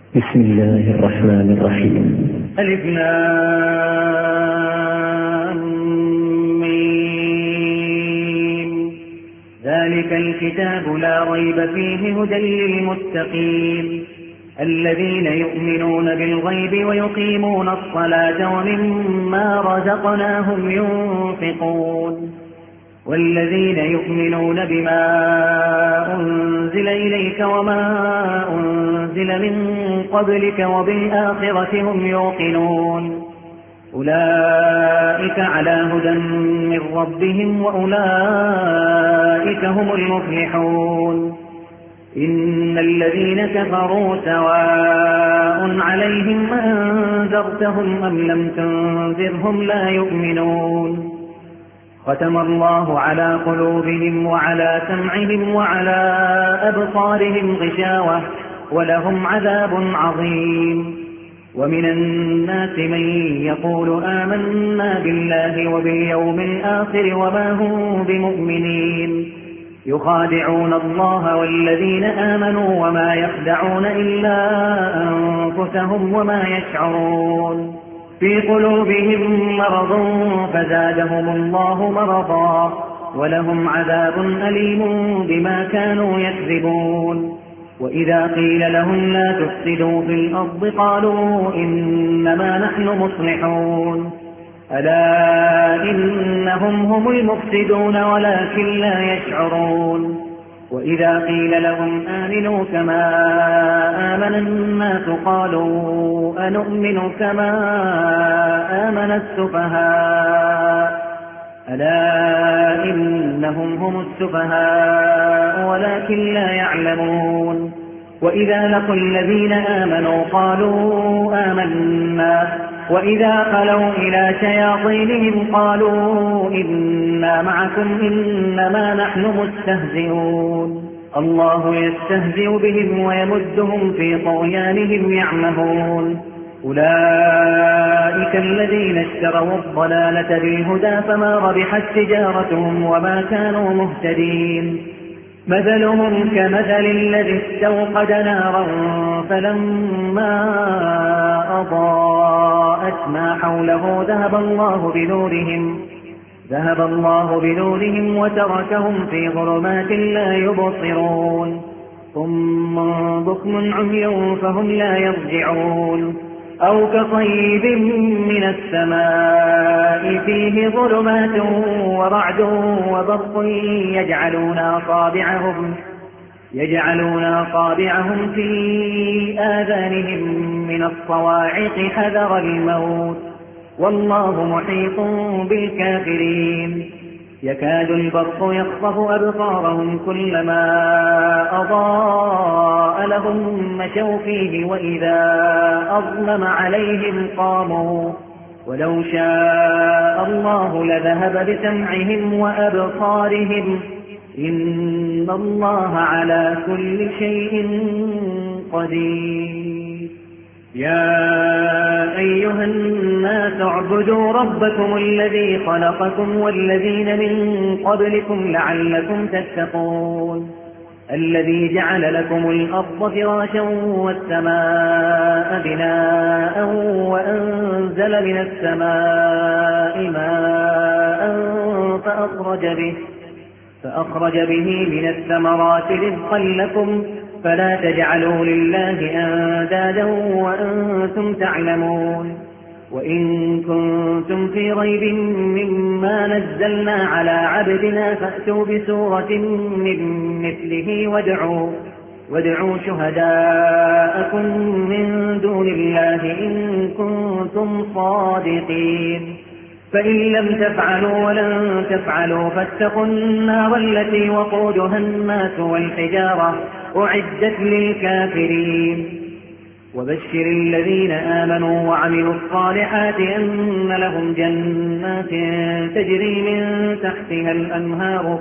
بسم الله الرحمن الرحيم. ألف لام ميم. ذلك الكتاب لا ريب فيه هدى للمتقين الذين يؤمنون بالغيب ويقيمون الصلاة ومما رزقناهم ينفقون والذين يؤمنون بما أنزل إليك وما أنزل من قبلك وبالآخرة هم يوقنون أولئك على هدى من ربهم وأولئك هم المفلحون. إن الذين كفروا سواء عليهم أنذرتهم أم لم تنذرهم لا يؤمنون. ختم الله على قلوبهم وعلى سمعهم وعلى أبصارهم غشاوة ولهم عذاب عظيم. ومن الناس من يقول آمنا بالله وباليوم الآخر وما هم بمؤمنين يخادعون الله والذين آمنوا وما يخدعون إلا أنفسهم وما يشعرون. في قلوبهم مرض فزادهم الله مرضا ولهم عذاب أليم بما كانوا يكذبون. وإذا قيل لهم لا تفسدوا في الأرض قالوا إنما نحن مصلحون ألا إنهم هم المفسدون ولكن لا يشعرون. وإذا قيل لهم آمنوا كما آمن الناس قالوا أنؤمن كما آمن السفهاء ألا إنهم هم السفهاء ولكن لا يعلمون. وإذا لقوا الذين آمنوا قالوا آمنا وإذا خلوا إلى شياطينهم قالوا إنا معكم إنما نحن مستهزئون. الله يستهزئ بهم ويمدهم في طغيانهم يعمهون. أولئك الذين اشتروا الضلالة بالهدى فما ربحت تجارتهم وما كانوا مهتدين. مثلهم كمثل الذي استوقد نارا فلما أضاءت ما حوله ذهب الله بنورهم وتركهم في ظلمات لا يبصرون. ثم بكم عمي فهم لا يرجعون. أو كصيب من السماء فيه ظلمات ورعد وبرق يجعلون أصابعهم في آذانهم من الصواعق حذر الموت والله محيط بالكافرين. يكاد البرق يخطف أبصارهم كلما أضاء لهم مشوا فيه وإذا أظلم عليهم قاموا ولو شاء الله لذهب بسمعهم وأبصارهم إن الله على كل شيء قدير. يا أيها الناس اعبدوا ربكم الذي خلقكم والذين من قبلكم لعلكم تتقون. الذي جعل لكم الأرض فراشا والسماء بناء وأنزل من السماء ماء فأخرج به من الثمرات رزقا لكم فلا تجعلوا لله أندادا وأنتم تعلمون. وإن كنتم في ريب مما نزلنا على عبدنا فأتوا بسورة من مثله وادعوا شهداءكم من دون الله إن كنتم صادقين. فإن لم تفعلوا ولن تفعلوا فاتقوا النار التي وقودها الناس والحجارة أعدت للكافرين. وبشر الذين آمنوا وعملوا الصالحات أن لهم جنات تجري من تحتها الأنهار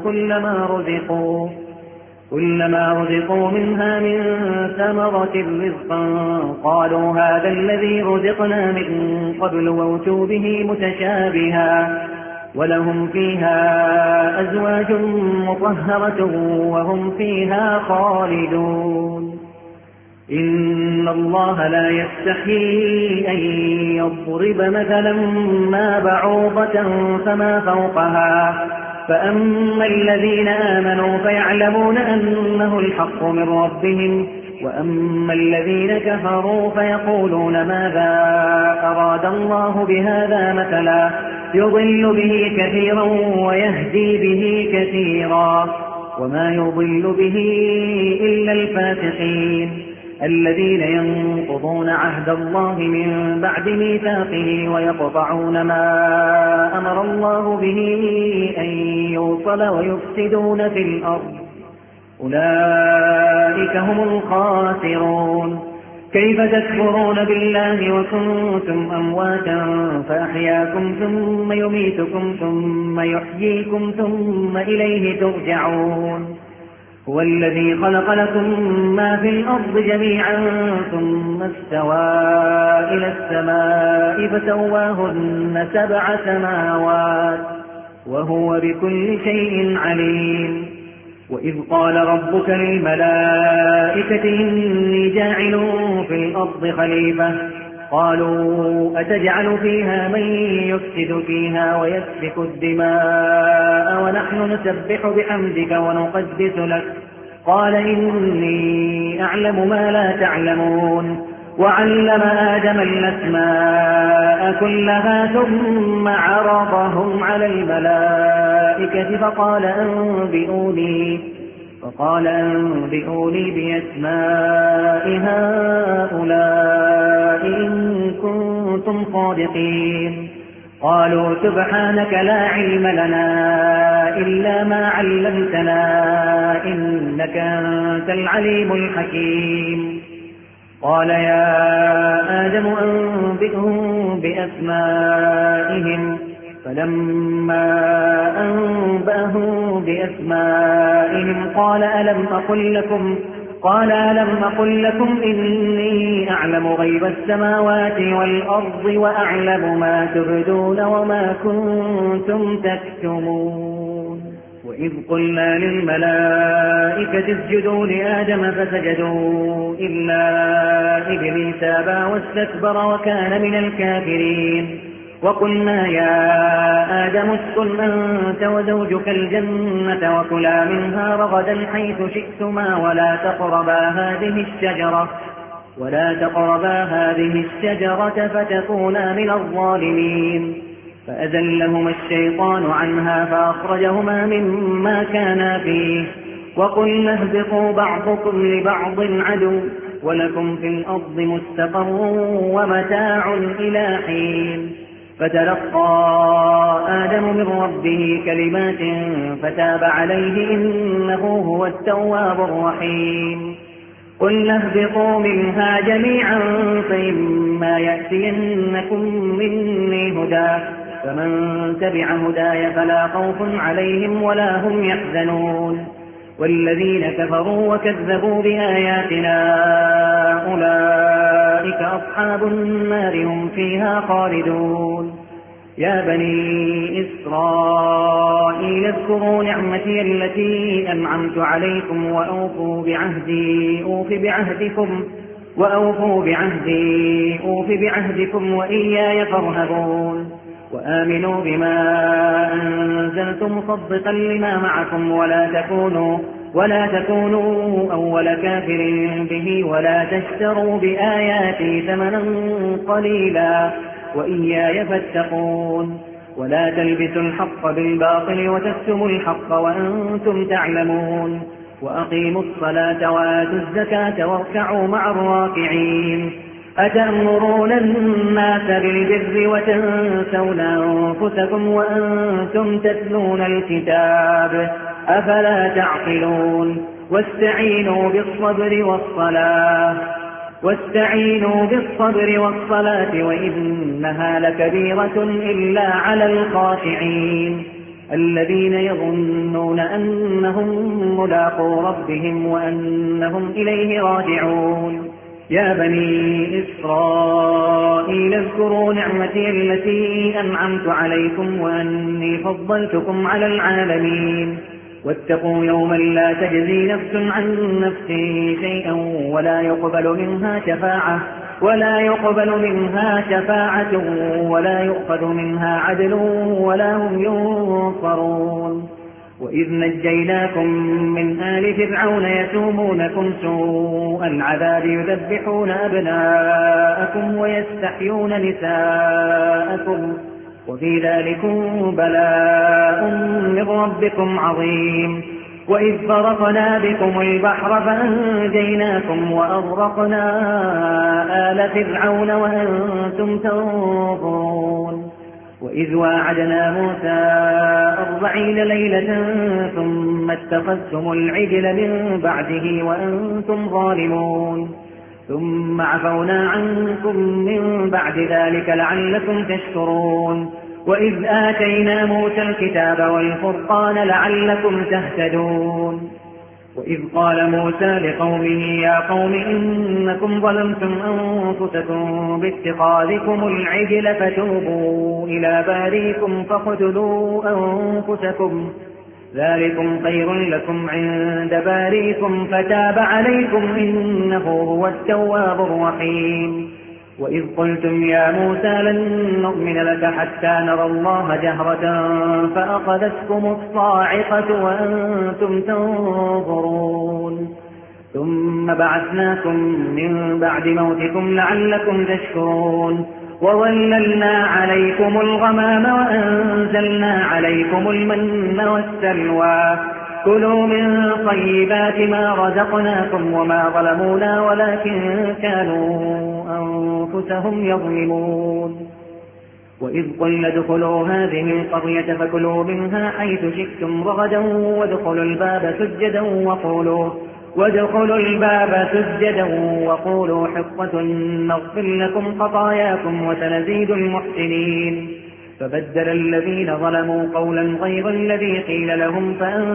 كلما رزقوا منها من ثمرة رزقا قالوا هذا الذي رزقنا من قبل وأتوا به متشابها ولهم فيها أزواج مطهرة وهم فيها خالدون. إن الله لا يستحيي أن يضرب مثلا ما بعوضة فما فوقها فأما الذين آمنوا فيعلمون أنه الحق من ربهم وأما الذين كفروا فيقولون ماذا أراد الله بهذا مثلا يضل به كثيرا ويهدي به كثيرا وما يضل به إلا الفاسقين الذين ينقضون عهد الله من بعد ميثاقه ويقطعون ما أمر الله به أن يوصل ويفسدون في الأرض أولئك هم الخاسرون كيف تكفرون بالله وكنتم أمواتا فأحياكم ثم يميتكم ثم يحييكم ثم إليه ترجعون هو الذي خلق لكم ما في الأرض جميعا ثم استوى إلى السماء فسواهن 7 سماوات وهو بكل شيء عليم وإذ قال ربك للملائكة إني جاعل في الأرض خليفة قالوا أتجعل فيها من يفسد فيها ويسفك الدماء ونحن نسبح بحمدك ونقدس لك قال إني أعلم ما لا تعلمون وعلم آدم الأسماء كلها ثم عرضهم على الملائكة فقال أنبئوني بأسماء هؤلاء إن كنتم صادقين قالوا سبحانك لا علم لنا إلا ما علمتنا إنك أنت العليم الحكيم قال يا آدم أنبئهم بأسمائهم فلما أنبأهم بأسمائهم قال ألم أقل لكم إني أعلم غيب السماوات والأرض وأعلم ما تبدون وما كنتم تكتمون وإذ قلنا للملائكة اسجدوا لآدم فسجدوا إلا إبليس أبى واستكبر وكان من الكافرين وقلنا يا آدم اسكن أنت وزوجك الجنة وكلا منها رغدا حيث شئتما ولا تقربا هذه الشجرة فتكونا من الظالمين فأزلهما الشيطان عنها فأخرجهما مما كانا فيه وقلنا اهبطوا بعضكم لبعض عدو ولكم في الأرض مستقر ومتاع إلى حين فتلقى آدم من ربه كلمات فتاب عليه إنه هو التواب الرحيم قلنا اهبطوا منها جميعا فإما يأتينكم مني هدى فمن تبع هداي فلا خوف عليهم ولا هم يحزنون والذين كفروا وكذبوا بآياتنا أولئك أصحاب النار هم فيها خالدون يا بني إسرائيل اذكروا نعمتي التي أنعمت عليكم وأوفوا بعهدي أوف بعهدكم وإياي فارهبون وآمنوا بما أنزلت مصدقا لما معكم ولا تكونوا أول كافر به ولا تشتروا بآياتي ثمنا قليلا وإياي فاتقون ولا تلبسوا الحق بالباطل وتكتموا الحق وأنتم تعلمون وأقيموا الصلاة وآتوا الزكاة واركعوا مع الراكعين أتأمرون الناس بالبر وتنسون أنفسكم وأنتم تتلون الكتاب أفلا تعقلون واستعينوا بالصبر والصلاة وإنها لكبيرة إلا على الخاشعين الذين يظنون أنهم ملاقو ربهم وأنهم إليه راجعون يا بني إسرائيل اذكروا نعمتي التي أنعمت عليكم وأني فضلتكم على العالمين واتقوا يوما لا تجزي نفس عن نفس شيئا ولا يقبل منها شفاعة ولا يؤخذ منها عدل ولا هم ينصرون. وإذ نجيناكم من آل فرعون يسومونكم سوء العذاب يذبحون أبناءكم ويستحيون نساءكم وفي ذلكم بلاء من ربكم عظيم. وإذ فرقنا بكم البحر فأنجيناكم وأغرقنا آل فرعون وأنتم تنظرون. وإذ واعدنا موسى 40 ليلة ثم اتخذتم العجل من بعده وأنتم ظالمون ثم عفونا عنكم من بعد ذلك لعلكم تشكرون. وإذ آتينا موسى الكتاب والفرقان لعلكم تهتدون. وإذ قال موسى لقومه يا قوم إنكم ظلمتم أنفسكم باتخاذكم العجل فتوبوا إلى باريكم فاقتلوا أنفسكم ذلكم خير لكم عند باريكم فتاب عليكم إنه هو التواب الرحيم. وإذ قلتم يا موسى لن نؤمن لك حتى نرى الله جهرة فأخذتكم الصاعقة وأنتم تنظرون ثم بعثناكم من بعد موتكم لعلكم تشكرون. وظللنا عليكم الغمام وأنزلنا عليكم المن والسلوى كلوا من طيبات ما رزقناكم وما ظلمونا ولكن كانوا أنفسهم يظلمون. وإذ قلنا ادخلوا هذه القرية فكلوا منها حيث شئتم رغدا وادخلوا الباب سجدا وقولوا حطة نغفر لكم خطاياكم وسنزيد المحسنين. فبدل الذين ظلموا قولا غير الذي قيل لهم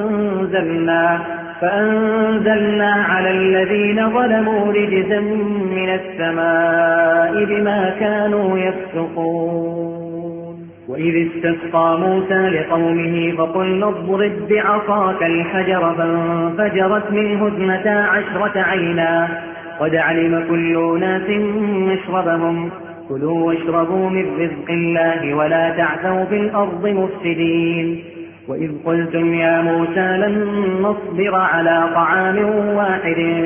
فأنزلنا على الذين ظلموا رجزا من السماء بما كانوا يفسقون. وإذ استسقى موسى لقومه فقلنا اضرب بعصاك الحجر فانفجرت منه 12 عينا قد علم كل ناس مشربهم كلوا واشربوا من رزق الله ولا تعثوا في الأرض مفسدين. وإذ قلتم يا موسى لن نصبر على طعام واحد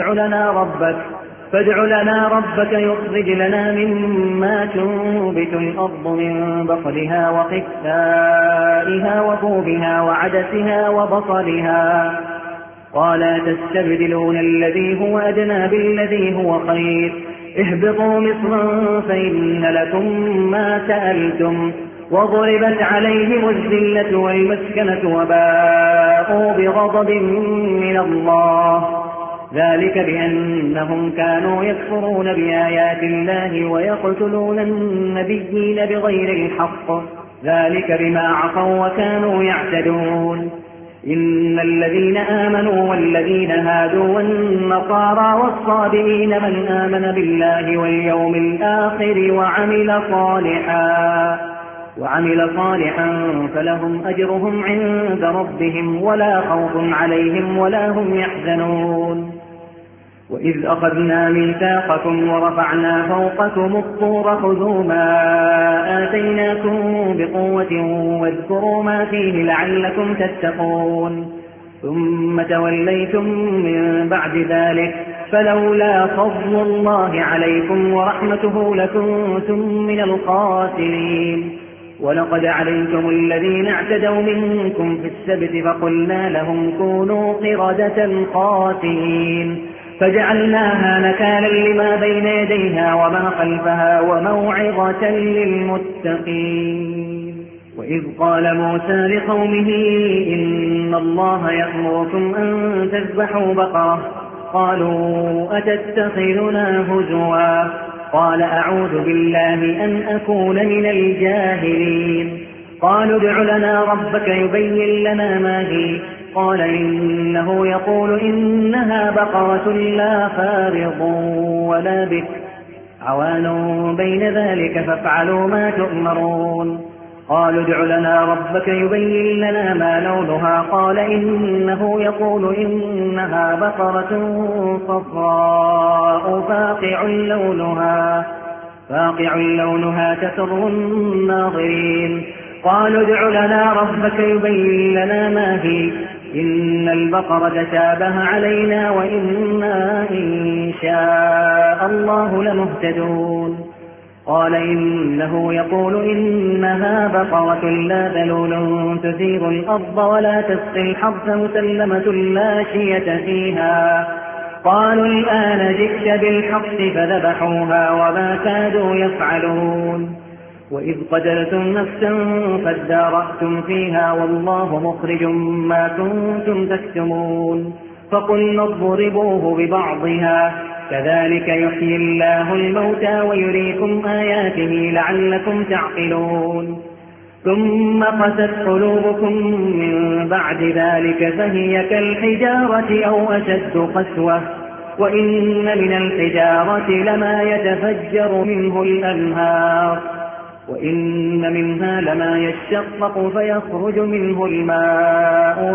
فادع لنا ربك يخرج لنا مما تنبت الأرض من بقلها وقثائها وفومها وعدسها وبصلها قال تستبدلون الذي هو أدنى بالذي هو خير اهبطوا مصرا فإن لكم ما سألتم وضربت عليهم الذلة والمسكنة وباءوا بغضب من الله ذلك بأنهم كانوا يكفرون بآيات الله ويقتلون النبيين بغير الحق ذلك بما عصوا وكانوا يعتدون. إن الذين آمنوا والذين هادوا والنصارى والصابئين من آمن بالله واليوم الآخر وعمل صالحا فلهم أجرهم عند ربهم ولا خوف عليهم ولا هم يحزنون. وإذ أخذنا ميثاقكم ورفعنا فوقكم الطور خذوا ما آتيناكم بقوة واذكروا ما فيه لعلكم تتقون ثم توليتم من بعد ذلك فلولا فضل الله عليكم ورحمته لكنتم من الخاسرين. ولقد علمتم الذين اعتدوا منكم في السبت فقلنا لهم كونوا قردة خاسئين فجعلناها نكالا لما بين يديها وما خلفها وموعظة للمتقين. وإذ قال موسى لقومه إن الله يأمركم أن تذبحوا بقرة قالوا أتتخذنا هزوا قال أعوذ بالله أن أكون من الجاهلين. قالوا ادع لنا ربك يبين لنا ما هي قال إنه يقول إنها بقرة لا فارض ولا بكر عوان بين ذلك فافعلوا ما تؤمرون. قالوا ادع لنا ربك يبين لنا ما لونها قال إنه يقول إنها بقرة صفراء فاقع لونها تسر الناظرين. قالوا ادع لنا ربك يبين لنا ما هي إن البقرة تشابه علينا وإنا إن شاء الله لمهتدون. قال إنه يقول إنها بقرة لا ذلول تثير الأرض ولا تسقي الحرث مسلمة لا شية فيها. قالوا الآن جئت بالحق فذبحوها وما كادوا يفعلون. وإذ قتلتم نفسا فادارأتم فيها والله مخرج ما كنتم تكتمون. فقلنا اضربوه ببعضها كذلك يحيي الله الموتى ويريكم آياته لعلكم تعقلون. ثم قست قلوبكم من بعد ذلك فهي كالحجارة أو أشد قسوة وإن من الحجارة لما يتفجر منه الأنهار وإن منها لما يشقق فيخرج منه الماء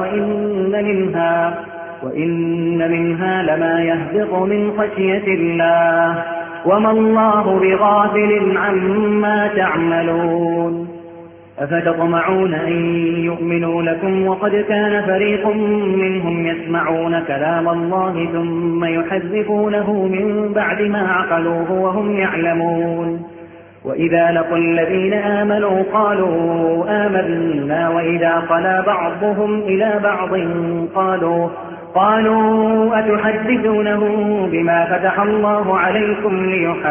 وإن منها لما يهبط من خشية الله وما الله بغافل عما تعملون. أفتطمعون أن يؤمنوا لكم وقد كان فريق منهم يسمعون كلام الله ثم يحرفونه من بعد ما عقلوه وهم يعلمون. وإذا لقوا الذين آمنوا قالوا آمنا وإذا خلا بعضهم إلى بعض قالوا أتحدثونهم بما فتح الله عليكم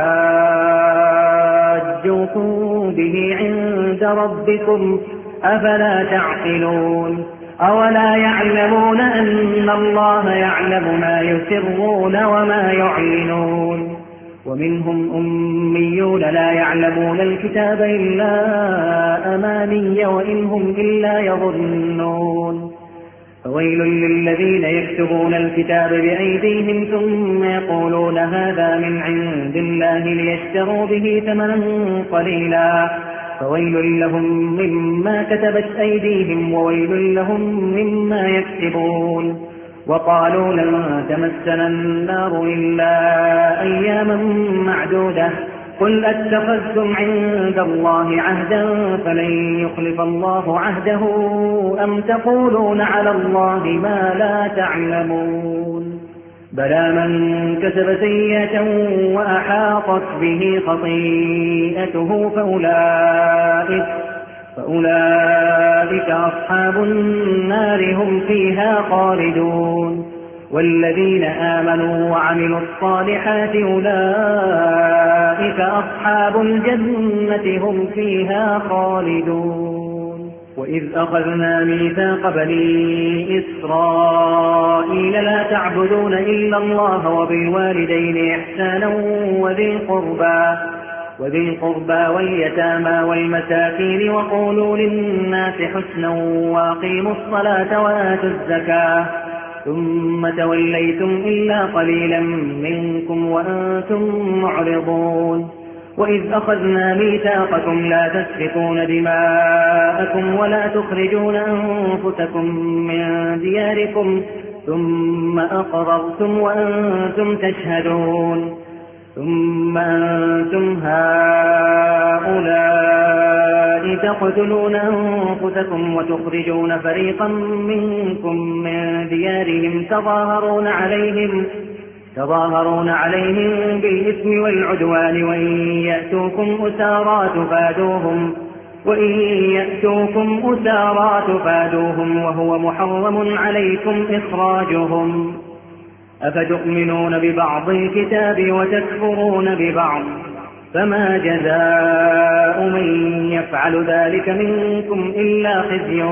ليحاجوكم به عند ربكم أفلا تعقلون. أولا يعلمون أن الله يعلم ما يسرون وما يعلنون. ومنهم أميون لا يعلمون الكتاب إلا أماني وإن هم إلا يظنون. فويل للذين يكتبون الكتاب بأيديهم ثم يقولون هذا من عند الله ليشتروا به ثمنا قليلا فويل لهم مما كتبت أيديهم وويل لهم مما يكسبون. وقالوا لن تمسنا النار إلا أياما معدودة قل أتخذتم عند الله عهدا فلن يخلف الله عهده أم تقولون على الله ما لا تعلمون. بلى من كسب سيئة وأحاطت به خطيئته فأولئك أصحاب النار هم فيها خالدون. والذين آمنوا وعملوا الصالحات أولئك أصحاب الجنة هم فيها خالدون. وإذ أخذنا ميثاق بني إسرائيل لا تعبدون إلا الله وبالوالدين إحسانا وذي القربى واليتامى والمساكين وقولوا للناس حسنا وأقيموا الصلاة وآتوا الزكاة ثم توليتم إلا قليلا منكم وأنتم معرضون. وإذ أخذنا ميثاقكم لا تسفكون دماءكم ولا تخرجون أنفسكم من دياركم ثم أقررتم وأنتم تشهدون. ثم أنتم هؤلاء تقتلون أنفسكم وتخرجون فريقا منكم من ديارهم تظاهرون عليهم بالإثم والعدوان وإن يأتوكم أسارى تفادوهم وهو محرم عليكم إخراجهم. أفتؤمنون ببعض الكتاب وتكفرون ببعض فما جزاء من يفعل ذلك منكم إلا خزي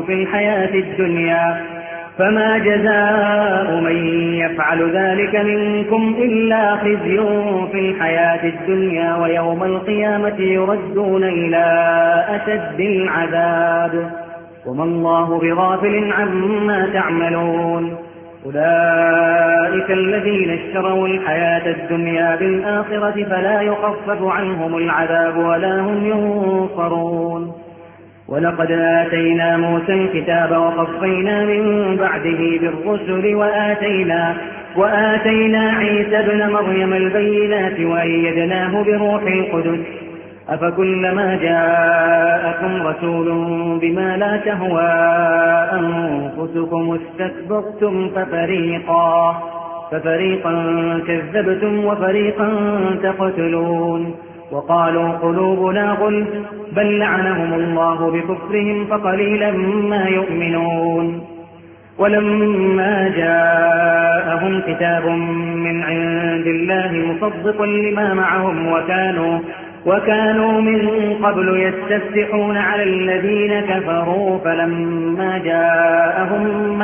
في الحياة الدنيا ويوم القيامة يردون إلى أشد العذاب وما الله بغافل عما تعملون. أولئك الذين اشتروا الحياة الدنيا بالآخرة فلا يخفف عنهم العذاب ولا هم ينصرون. ولقد آتينا موسى الكتاب وقفينا من بعده بالرسل وآتينا عيسى ابن مريم البينات وأيدناه بروح القدس أفكلما جاءكم رسول بما لا تهوى أنفسكم استكبرتم ففريقا كذبتم وفريقا تقتلون وقالوا قلوبنا غلف بل لعنهم الله بكفرهم فقليلا ما يؤمنون ولما جاءهم كتاب من عند الله مصدق لما معهم وكانوا من قبل يستفتحون على الذين كفروا فلما جاءهم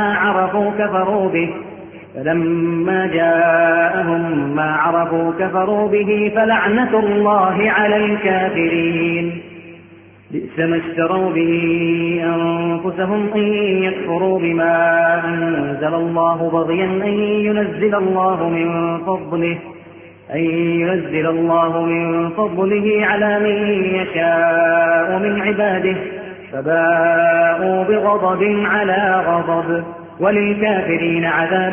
ما عرفوا كفروا به فلعنة الله على الكافرين بئس ما اشتروا به أنفسهم أن يكفروا بما أنزل الله بغيا أن ينزل الله من فضله على من يشاء من عباده فباءوا بغضب على غضب وللكافرين عذاب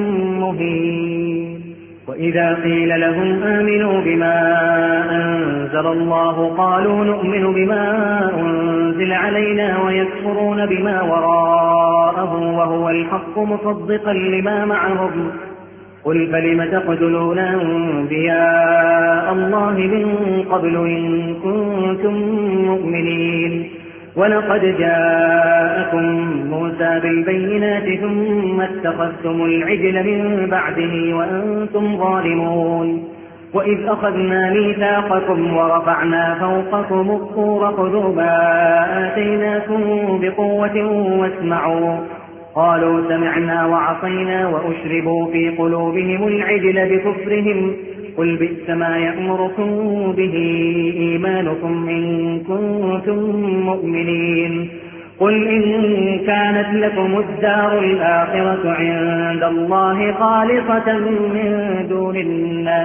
مهين وإذا قيل لهم آمنوا بما أنزل الله قالوا نؤمن بما أنزل علينا ويكفرون بما وراءه وهو الحق مصدقا لما معهم قل فلم تقتلون أنبياء الله من قبل إن كنتم مؤمنين ولقد جاءكم موسى بالبينات ثم اتخذتم العجل من بعده وأنتم ظالمون وإذ أخذنا ميثاقكم ورفعنا فوقكم الطور خذوا ما آتيناكم بقوة واسمعوا قالوا سمعنا وعصينا وأشربوا في قلوبهم العجل بكفرهم قل بئس ما يأمركم به إيمانكم إن كنتم مؤمنين قل إن كانت لكم الدار الآخرة عند الله خالصة من دون الناس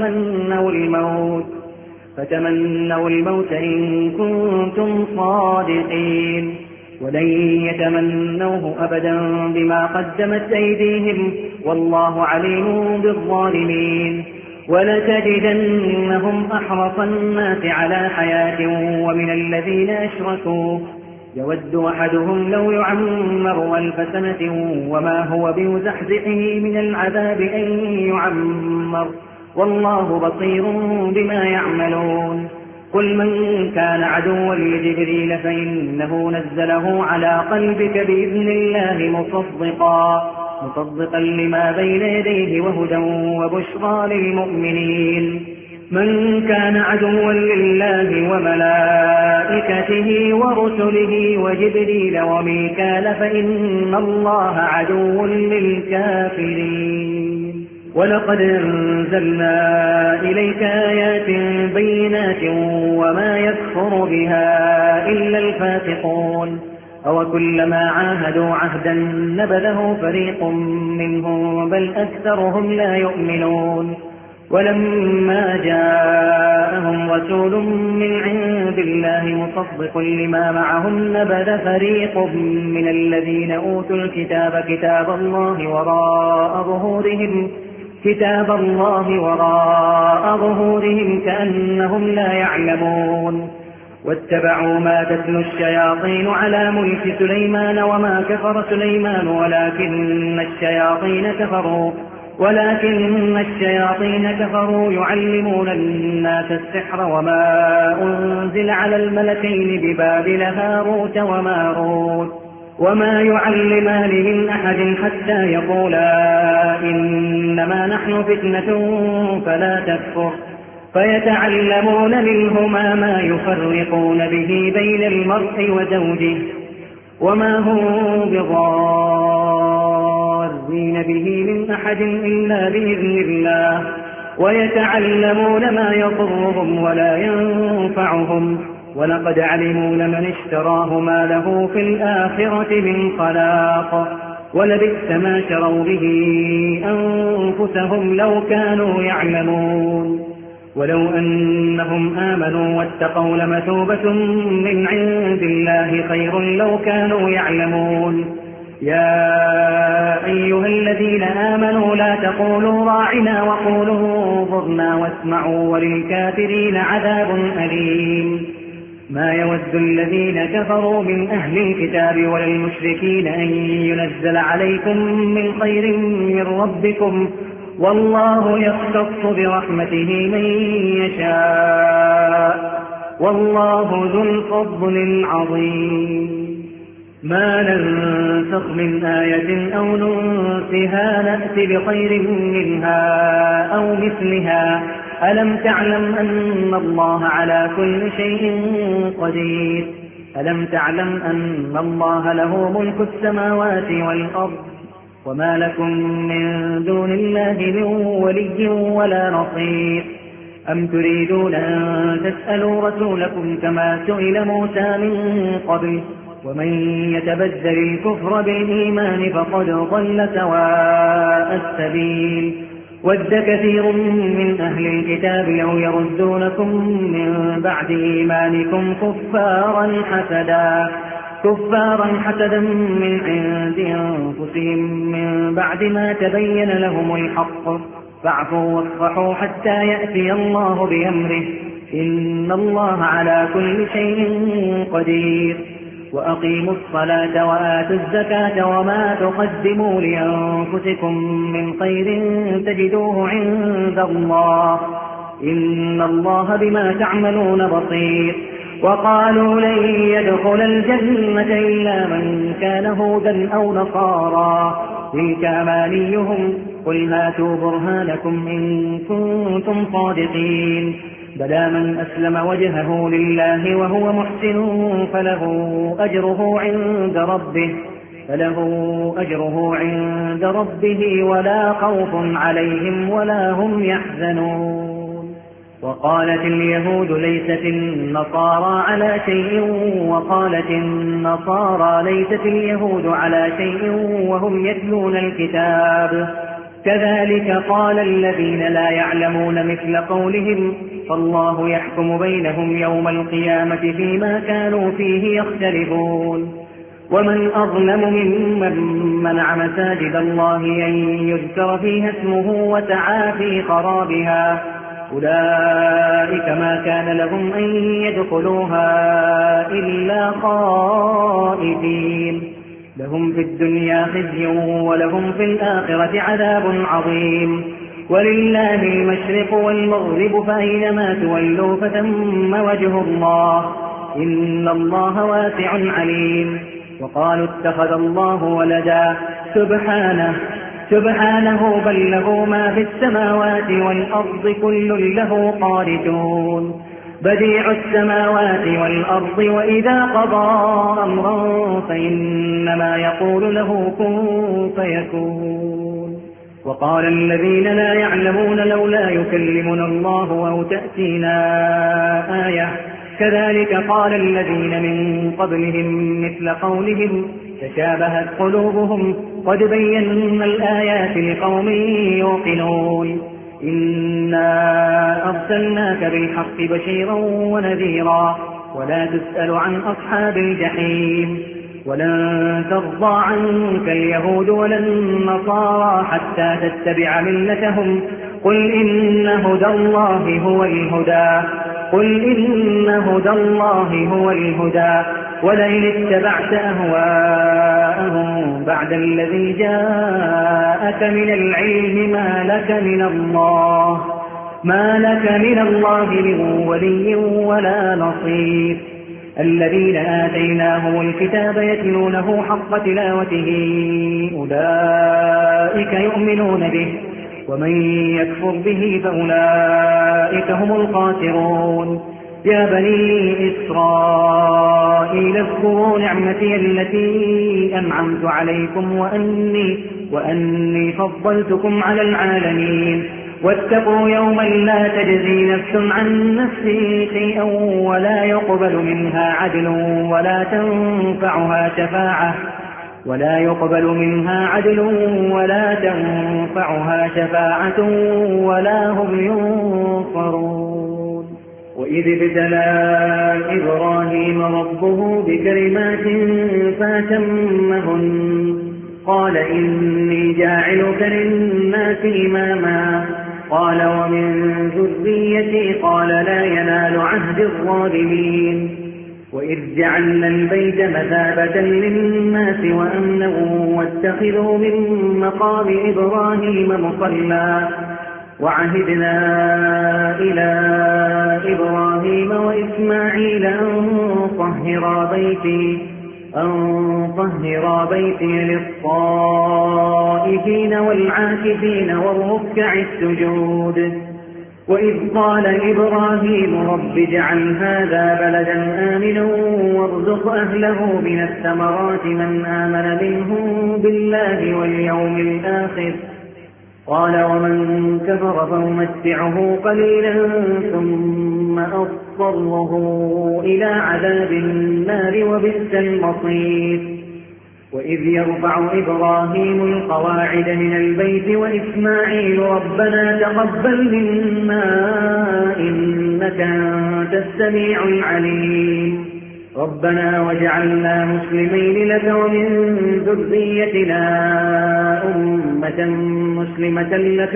فتمنوا الموت إن كنتم صادقين ولن يتمنوه أبدا بما قدمت أيديهم والله عليم بالظالمين ولتجدنهم أحرص الناس على حياة ومن الذين أشركوا يود أحدهم لو يعمر 1000 سنة وما هو بمزحزحه من العذاب أن يعمر والله بصير بما يعملون قل من كان عدوا لجبريل فإنه نزله على قلبك بإذن الله مصدقا لما بين يديه وهدى وبشرى للمؤمنين من كان عدوا لله وملائكته ورسله وجبريل وميكال فإن الله عدو للكافرين ولقد أنزلنا إليك آيات بينات وما يكفر بها إلا الفاسقون أوكلما عاهدوا عهدا نبذه فريق منهم بل أكثرهم لا يؤمنون ولما جاءهم رسول من عند الله مصدق لما معهم نبذ فريق من الذين أوتوا الكتاب كتاب الله وراء ظهورهم كأنهم لا يعلمون واتبعوا ما تتلو الشياطين على ملك سليمان وما كفر سليمان ولكن الشياطين كفروا يعلمون الناس السحر وما أنزل على الملكين ببابل هاروت وماروت وما يعلمان من أحد حتى يقولا إنما نحن فتنة فلا تكفر فيتعلمون منهما ما يفرقون به بين المرء وزوجه وما هم بضارين به من أحد إلا بإذن الله ويتعلمون ما يضرهم ولا ينفعهم ولقد علموا لمن اشتراه ما له في الآخرة من خلاق ولبئس ما شروا به أنفسهم لو كانوا يعلمون ولو أنهم آمنوا واتقوا لمثوبة من عند الله خير لو كانوا يعلمون. يا أيها الذين آمنوا لا تقولوا راعنا وقولوا انظرنا واسمعوا وللكافرين عذاب أليم. ما يود الذين كفروا من أهل الكتاب ولا المشركين أن ينزل عليكم من خير من ربكم والله يختص برحمته من يشاء والله ذو الفضل العظيم. ما ننسخ من آية أو ننسها نأت بخير منها أو مثلها ألم تعلم أن الله على كل شيء قدير. ألم تعلم أن الله له ملك السماوات والأرض وما لكم من دون الله من ولي ولا نصير. أم تريدون أن تسألوا رسولكم كما سئل موسى من قبل ومن يتبدل الكفر بالإيمان فقد ضل سواء السبيل. ود كثير من أهل الكتاب لو يردونكم من بعد إيمانكم كفارا حسدا من عند أنفسهم من بعد ما تبين لهم الحق فاعفوا واصفحوا حتى يأتي الله بأمره إن الله على كل شيء قدير. وأقيموا الصلاة وآتوا الزكاة وما تقدموا لأنفسكم من خير تجدوه عند الله إن الله بما تعملون بصير. وقالوا لن يدخل الجنة إلا من كان هودا أو نصارى تلك أمانيهم قل هاتوا برهانكم إن كنتم صادقين. بلى من أسلم وجهه لله وهو محسن فله أجره عند ربه ولا خوف عليهم ولا هم يحزنون. وقالت اليهود ليست النصارى على شيء وقالت النصارى ليست اليهود على شيء وهم يتلون الكتاب كذلك قال الذين لا يعلمون مثل قولهم فالله يحكم بينهم يوم القيامة فيما كانوا فيه يختلفون. ومن أظلم ممن منع مساجد الله أن يذكر فيها اسمه وسعى في خرابها أولئك ما كان لهم أن يدخلوها إلا خائفين لهم في الدنيا خزي ولهم في الآخرة عذاب عظيم. ولله المشرق والمغرب فأينما تولوا فثم وجه الله إن الله واسع عليم. وقالوا اتخذ الله ولدا سبحانه بل له ما في السماوات والأرض كل له قانتون. بديع السماوات والأرض وإذا قضى أمرا فإنما يقول له كن فيكون. وقال الذين لا يعلمون لولا يكلمنا الله أو تأتينا آية كذلك قال الذين من قبلهم مثل قولهم تشابهت قلوبهم قد بينا الآيات لقوم يوقنون. إنا أرسلناك بالحق بشيرا ونذيرا ولا تسأل عن أصحاب الجحيم. ولن ترضى عنك اليهود ولا النصارى حتى تتبع ملتهم قل إن هدى الله هو الهدى ولئن اتبعت أهواءهم بعد الذي جاءك من العلم ما لك من الله من ولي ولا نصير. الذين آتيناهم الكتاب يتلونه حق تلاوته أولئك يؤمنون به ومن يكفر به فأولئك هم الخاسرون. يا بني إسرائيل اذكروا نعمتي التي أنعمت عليكم وأني فضلتكم على العالمين. واتقوا يوما لا تجزي نفس عن نفس شيئا ولا يقبل منها عدل ولا يقبل منها عدل ولا تنفعها شفاعة ولا هم ينصرون. وإذ ابتلى إبراهيم ربه بكلمات فأتمهن قال إني جاعلك للناس إماما قال ومن ذريتي قال لا ينال عهد الظالمين. وإذ جعلنا البيت مثابة للناس وأمنا واتخذوا من مقام إبراهيم مصلى وعهدنا إلى إبراهيم وإسماعيل أن طهرا بيتي للطائفين والعاكفين والركع السجود. وإذ قال إبراهيم رب اجعل هذا بلدا آمنا وارزق أهله من الثمرات من آمن منهم بالله واليوم الآخر قال ومن كفر فأمتعه قليلا ثم أضطره إلى عذاب النار وبئس المصير. وإذ يرفع إبراهيم القواعد من البيت وإسماعيل ربنا تقبل منا إنك أنت السميع العليم ربنا واجعلنا مسلمين لك ومن ذريتنا أمة مسلمة لك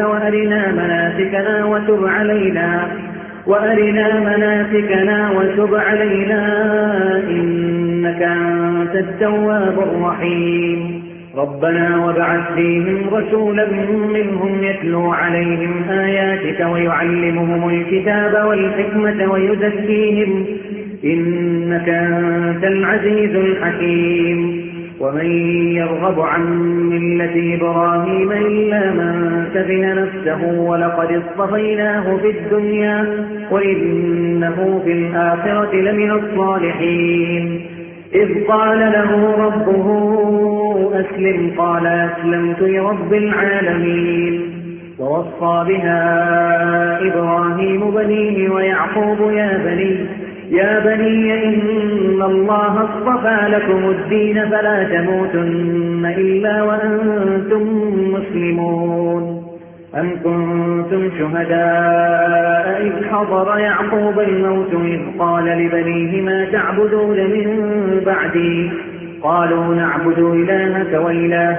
وأرنا مناسكنا وتب علينا إنك أنت التواب الرحيم. ربنا وابعث فيهم رسولا منهم يتلو عليهم آياتك ويعلمهم الكتاب والحكمة ويزكيهم إنك أنت العزيز الحكيم. ومن يرغب عن ملة إبراهيم إلا من سفه نفسه ولقد اصطفيناه في الدنيا وإنه في الآخرة لمن الصالحين. إذ قال له ربه أسلم قال أسلمت لرب العالمين. ووصى بها إبراهيم بنيه ويعقوب يا بني إن الله اصطفى لكم الدين فلا تموتن إلا وأنتم مسلمون. أم كنتم شهداء إذ حضر يعقوب الموت إذ قال لبنيه ما تعبدون من بعدي قالوا نعبد إلهك وإله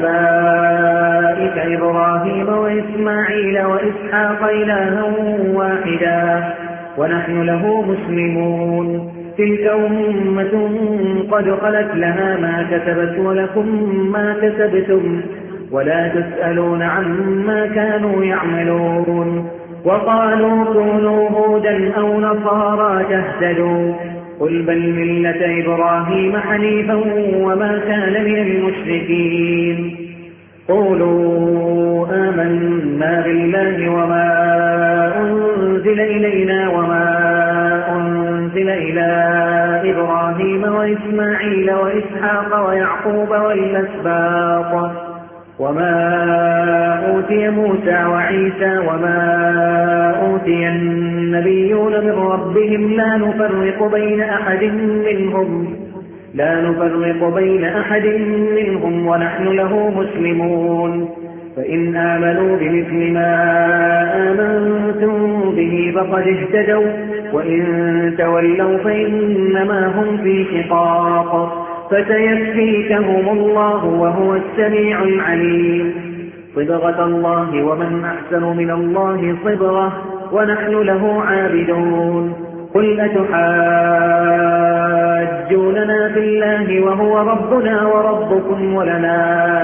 آبائك إبراهيم وإسماعيل وإسحاق إلها واحدا ونحن له مسلمون. تلك أمة قد خلت لها ما كسبت ولكم ما كسبتم ولا تسألون عما كانوا يعملون. وقالوا كونوا هودا أو نصارى تهتدوا قل بل ملة إبراهيم حنيفا وما كان من المشركين. قولوا آمنا بالله وما أنزل إلينا وما أنزل إلى إبراهيم وإسماعيل وإسحاق ويعقوب والأسباط وما أوتي موسى وعيسى وما أوتي النبيون من ربهم لا نفرق بين أحد منهم ونحن له مسلمون. فإن آمنوا بمثل ما آمنتم به فقد اهتدوا وإن تولوا فإنما هم في شقاق فسيكفيكهم الله وهو السميع العليم. صبغة الله ومن أحسن من الله صبغة ونحن له عابدون. قل أتحاجوننا في الله وهو ربنا وربكم ولنا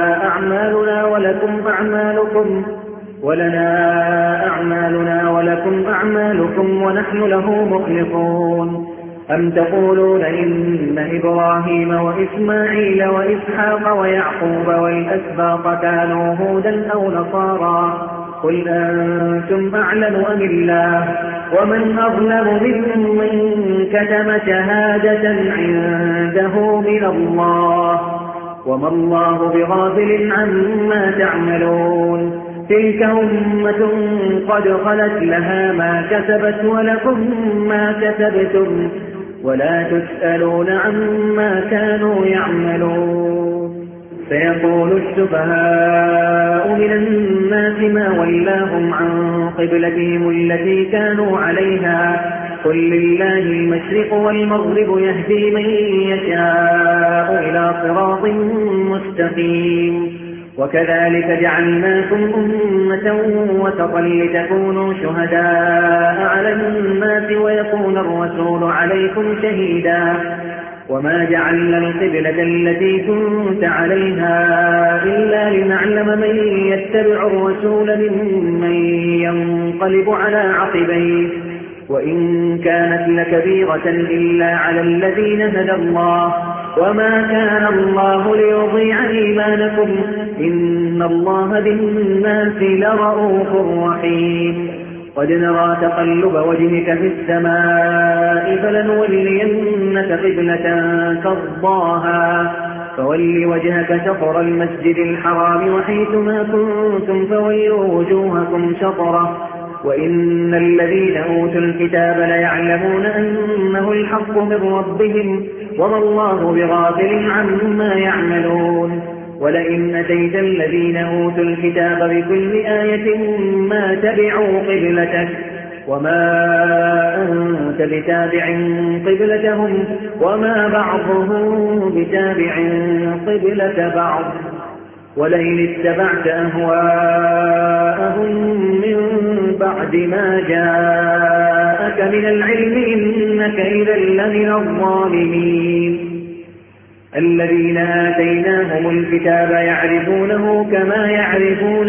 أعمالنا ولكم أعمالكم ونحن له مخلصون. أم تقولون إن إبراهيم وإسماعيل وإسحاق ويعقوب والأسباط كانوا هودا أو نصارى قل أنتم أعلم أم الله ومن أظلم ممن كتم شهادة عنده من الله وما الله بغافل عما تعملون. تلك أمة قد خلت لها ما كسبت ولكم ما كسبتم ولا تسألون عما كانوا يعملون. سيقول السفهاء من الناس ما ولاهم عن قبلتهم التي كانوا عليها قل لله المشرق والمغرب يهدي من يشاء إلى صراط مستقيم وكذلك جعلناكم أمة وسطا لتكونوا شهداء على الناس ويكون الرسول عليكم شهيدا وما جعلنا القبلة التي كنت عليها إلا لنعلم من يتبع الرسول ممن ينقلب على عقبيه وإن كانت لكبيرة إلا على الذين هدى الله وما كان الله ليضيع إيمانكم إن الله بالناس لرءوف رحيم قد نرى تقلب وجهك في السماء فلنولينك قبلة ترضاها فول وجهك شطر المسجد الحرام وحيثما كنتم فولوا وجوهكم شطره وإن الذين أوتوا الكتاب ليعلمون أنه الحق من ربهم وما الله بغافل عما يعملون ولئن أتيت الذين أوتوا الكتاب بكل آية ما تبعوا قبلتك وما أنت بتابع قبلتهم وما بعضهم بتابع قبلة بعض ولئن اتبعت أهواءهم من بعد ما جاءك من العلم إنك إذا لمن الظالمين الذين آتيناهم الكتاب يعرفونه كما يعرفون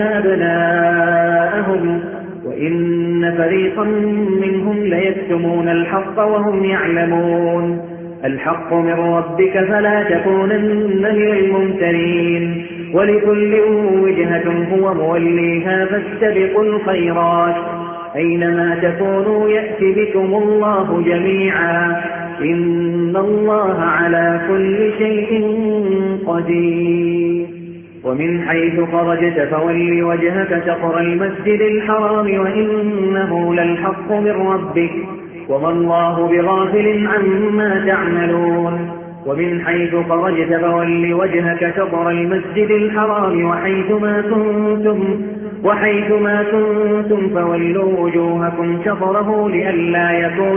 أبناءهم وإن فريقا منهم ليكتمون الحق وهم يعلمون الحق من ربك فلا تكونن من الممترين ولكل وجهة هو موليها فاستبقوا الخيرات أينما تكونوا يأتي بكم الله جميعا إن الله على كل شيء قدير ومن حيث خرجت فول وجهك شطر المسجد الحرام وإنه للحق من ربك وما الله بغافل عما تعملون ومن حيث خرجت فول وجهك شطر المسجد الحرام وحيثما كنتم فولوا وجوهكم شطره لئلا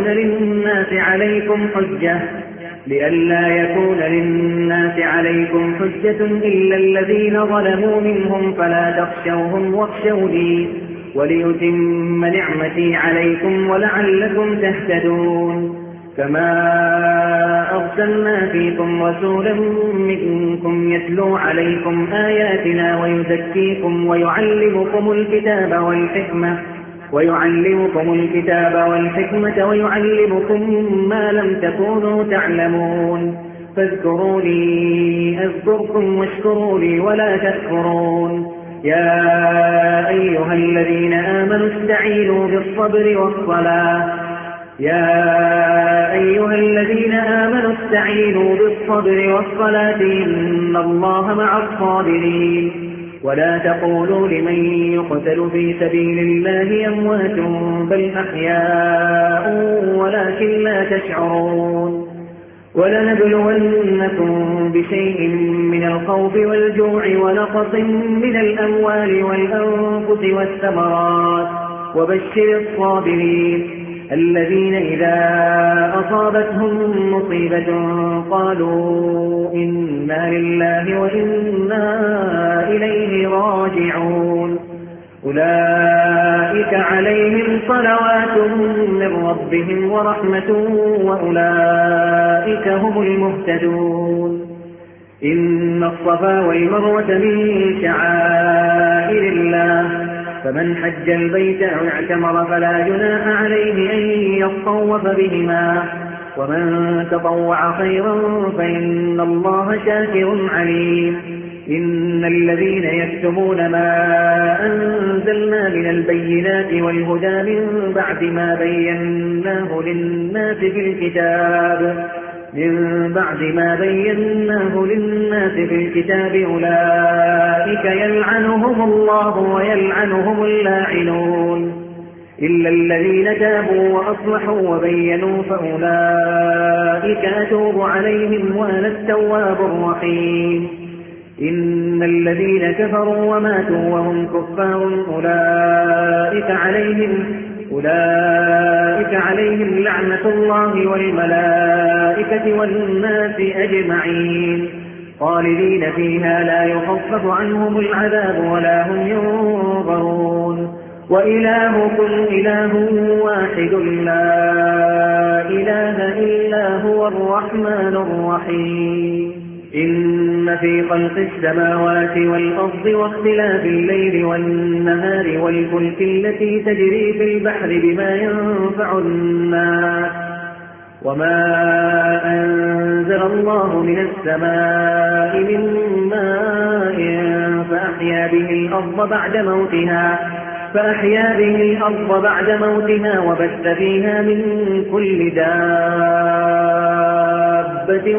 يكون للناس عليكم حجة إلا الذين ظلموا منهم فلا تخشوهم واخشوني وليتم نعمتي عليكم ولعلكم تهتدون كما أرسلنا فيكم رسولا منكم يتلو عليكم آياتنا ويزكيكم ويعلمكم الكتاب والحكمة ويعلمكم ما لم تكونوا تعلمون فاذكروني أذكركم واشكروا لي ولا تكفرون يا أيها الذين آمنوا استعينوا بالصبر والصلاة إن الله مع الصابرين ولا تقولوا لمن يقتل في سبيل الله أموات بل أحياء ولكن لا تشعرون ولنبلونكم بشيء من الخوف والجوع ونقص من الأموال والأنفس والثمرات وبشر الصابرين الذين إذا أصابتهم مصيبة قالوا إنا لله وإنا إليه راجعون أولئك عليهم صلوات من ربهم ورحمة وأولئك هم المهتدون إن الصفا والمروة من شعائر الله فمن حج البيت أو اعتمر فلا جناح عليه أن يطوف بهما ومن تطوع خيرا فإن الله شاكر عليم إن الذين يكتمون ما أنزلنا من البينات والهدى من بعد ما بيناه للناس في الكتاب أولئك يلعنهم الله ويلعنهم اللاعنون إلا الذين تابوا وأصلحوا وبينوا فأولئك أتوب عليهم وأنا التواب الرحيم إن الذين كفروا وماتوا وهم كفار أولئك عليهم لعنة الله والملائكة والناس أجمعين خالدين فيها لا يخفف عنهم العذاب ولا هم ينظرون وإلهكم إله واحد لا إله إلا هو الرحمن الرحيم إن في خلق السماوات والأرض واختلاف الليل والنهار والفلك التي تجري في البحر بما ينفع الناس وما أنزل الله من السماء من ماء فأحيا به الأرض بعد موتها وبث فيها من كل دابة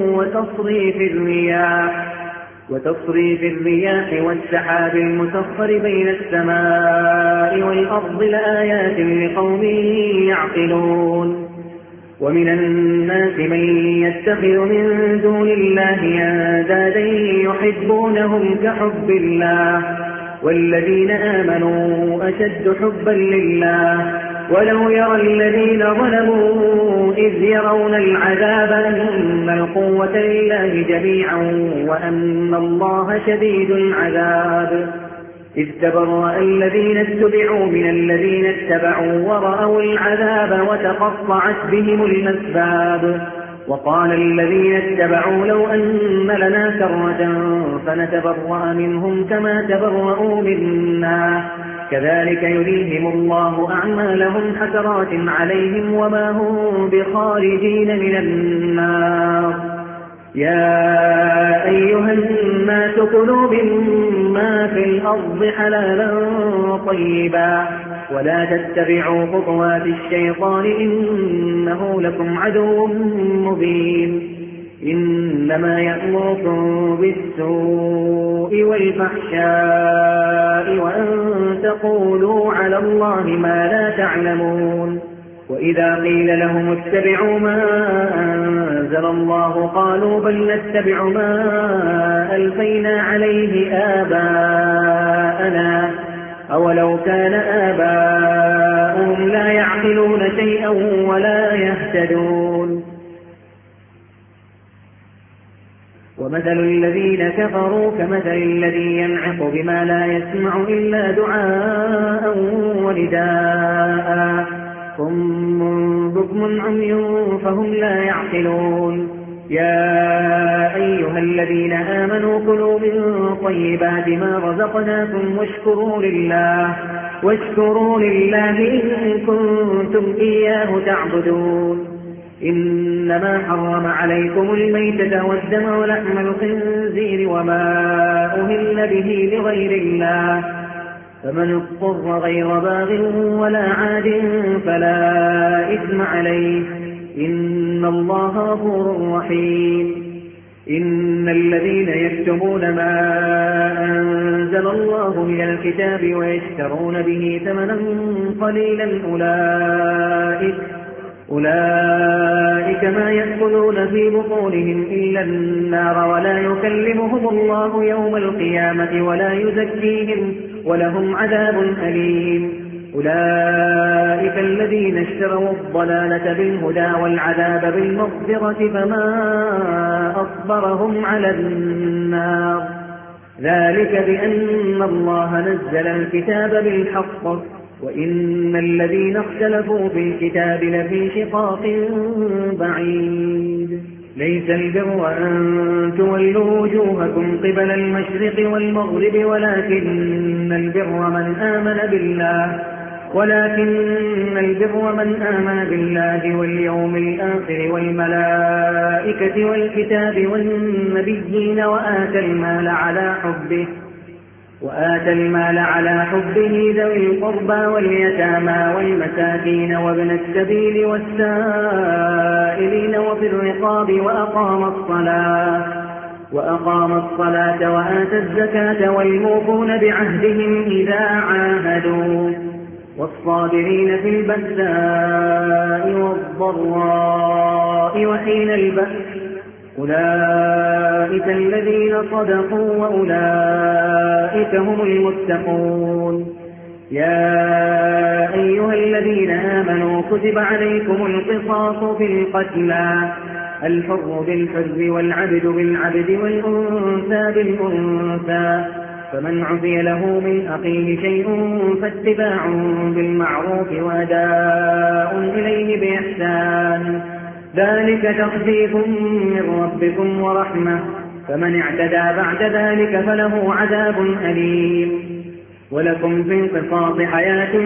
وتصريف الرياح والسحاب المسخر بين السماء والأرض لآيات لقوم يعقلون ومن الناس من يتخذ من دون الله أندادا يحبونهم كحب الله والذين آمنوا أشد حبا لله ولو يرى الذين ظلموا إذ يرون العذاب أن القوة لله جميعا وأن الله شديد العذاب إذ تبرأ الذين اتبعوا من الذين اتبعوا ورأوا العذاب وتقطعت بهم الأسباب وقال الذين اتبعوا لو أن لنا كرة فنتبرأ منهم كما تبرأوا منا كذلك يريهم الله أعمالهم حسرات عليهم وما هم بخارجين من النار يا أيها الناس كلوا مما في الأرض حلالا طيبا ولا تتبعوا خطوات الشيطان إنه لكم عدو مبين إنما يأمركم بالسوء والفحشاء وأن تقولوا على الله ما لا تعلمون وإذا قيل لهم اتبعوا ما أنزل الله قالوا بل نتبع ما ألفينا عليه آباءنا أولو كان آباؤهم لا يعقلون شيئا ولا يهتدون ومثل الذين كفروا كمثل الذي ينعق بما لا يسمع إلا دعاء ونداء صم بكم عمي فهم لا يعقلون يا أيها الذين آمنوا كلوا من طيبات ما رزقناكم واشكروا لله إن كنتم إياه تعبدون إنما حرم عليكم الميتة والدم ولحم الخنزير وما أهل به لغير الله فمن اضطر غير باغ ولا عاد فلا إثم عليه إن الله غفور رحيم إن الذين يكتمون ما أنزل الله من الكتاب ويشترون به ثمنا قليلا أولئك ما يأكلون في بطونهم إلا النار ولا يكلمهم الله يوم القيامة ولا يزكيهم ولهم عذاب أليم أولئك الذين اشتروا الضلالة بالهدى والعذاب بالمغفرة فما أصبرهم على النار ذلك بأن الله نزل الكتاب بالحق وإن الذين اختلفوا في الكتاب لفي شقاق بعيد ليس البر أن تولوا وجوهكم قبل المشرق والمغرب ولكن البر من آمن بالله واليوم الآخر والملائكة والكتاب والنبيين وآتى المال على حبه ذوي القربى واليتامى والمساكين وابن السبيل والسائلين وفي الرقاب وأقام الصلاة وآتى الزكاة والموفون بعهدهم إذا عاهدوا والصابرين في البأساء والضراء وحين البأس أولئك الذين صدقوا وأولئك هم المتقون. يا أيها الذين آمنوا كتب عليكم القصاص في القتلى، الحر بالحر والعبد بالعبد والأنثى بالأنثى، فمن عفي له من أخيه شيء فاتباع بالمعروف وأداء إليه بإحسان، ذلك تخفيف من ربكم ورحمة، فمن اعتدى بعد ذلك فله عذاب أليم. ولكم في القصاص حياة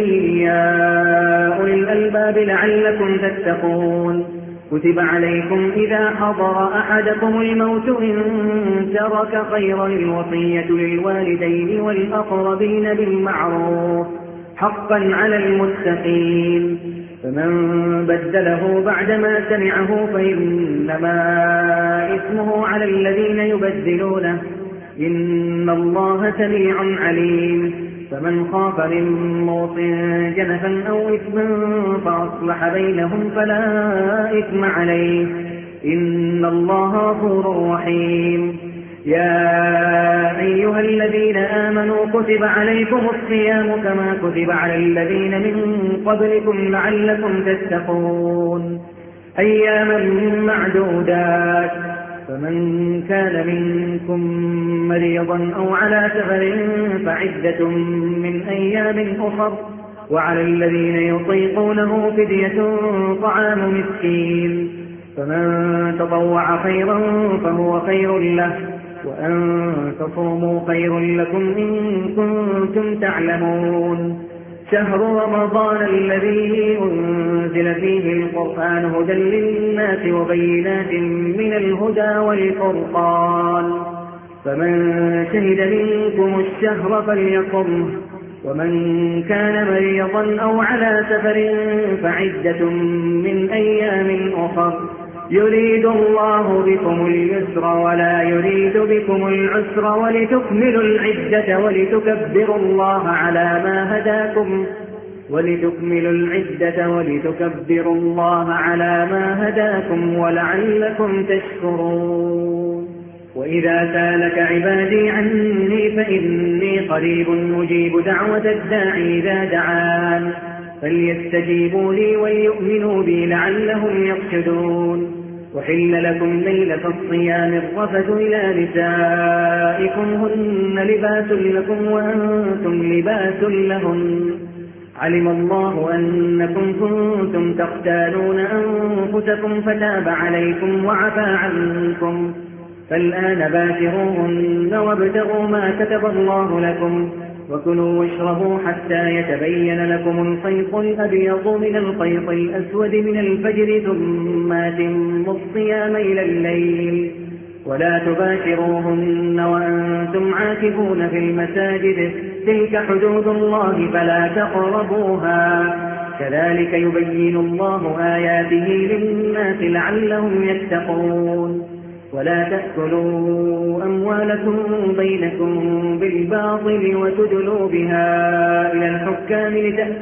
يا أولي الألباب لعلكم تتقون. كتب عليكم إذا حضر أحدكم الموت إن ترك خيرا الوصية للوالدين والأقربين بالمعروف حقا على المتقين، فمن بدله بعدما سمعه فإنما إثمه على الذين يبدلونه، إن الله سميع عليم. فمن خاف من موص جنفا أو إثما فأصلح بينهم فلا إثم عليه، إن الله غفور رحيم. يا أيها الذين آمنوا كتب عليكم الصيام كما كتب على الذين من قبلكم لعلكم تتقون، أياما معدودات، فمن كان منكم مريضا أو على سفر فعدة من أيام أخر، وعلى الذين يطيقونه فدية طعام مسكين، فمن تطوع خيرا فهو خير له، وأن تصوموا خير لكم إن كنتم تعلمون. شهر رمضان الذي أنزل فيه القرآن هدى للناس وبينات من الهدى والفرقان، فمن شهد منكم الشهر فليصمه، ومن كان مريضا أو على سفر فعدة من أيام أخر، يريد الله بكم اليسر ولا يريد بكم العسر ولتكملوا العدة ولتكبروا الله على ما هداكم ولعلكم تشكرون. وإذا سالك عبادي عني فإني قريب أجيب دعوة الداعي إذا دعان، فليستجيبوا لي وليؤمنوا بي لعلهم يرشدون. وحل لكم ليلة الصيام الرفث إلى نسائكم هن لباس لكم وأنتم لباس لهن، علم الله أنكم كنتم تختانون أنفسكم فتاب عليكم وعفى عنكم، فالآن باشروهن وابتغوا ما كتب الله لكم، وكلوا واشربوا حتى يتبين لكم الخيط الأبيض من الخيط الأسود من الفجر، ثم أتموا الصيام إلى الليل، ولا تباشروهن وأنتم عاكفون في المساجد، تلك حدود الله فلا تقربوها، كذلك يبين الله آياته للناس لعلهم يتقون. ولا تأكلوا أموالكم بينكم بالباطل وتدلوا بها إلى الحكام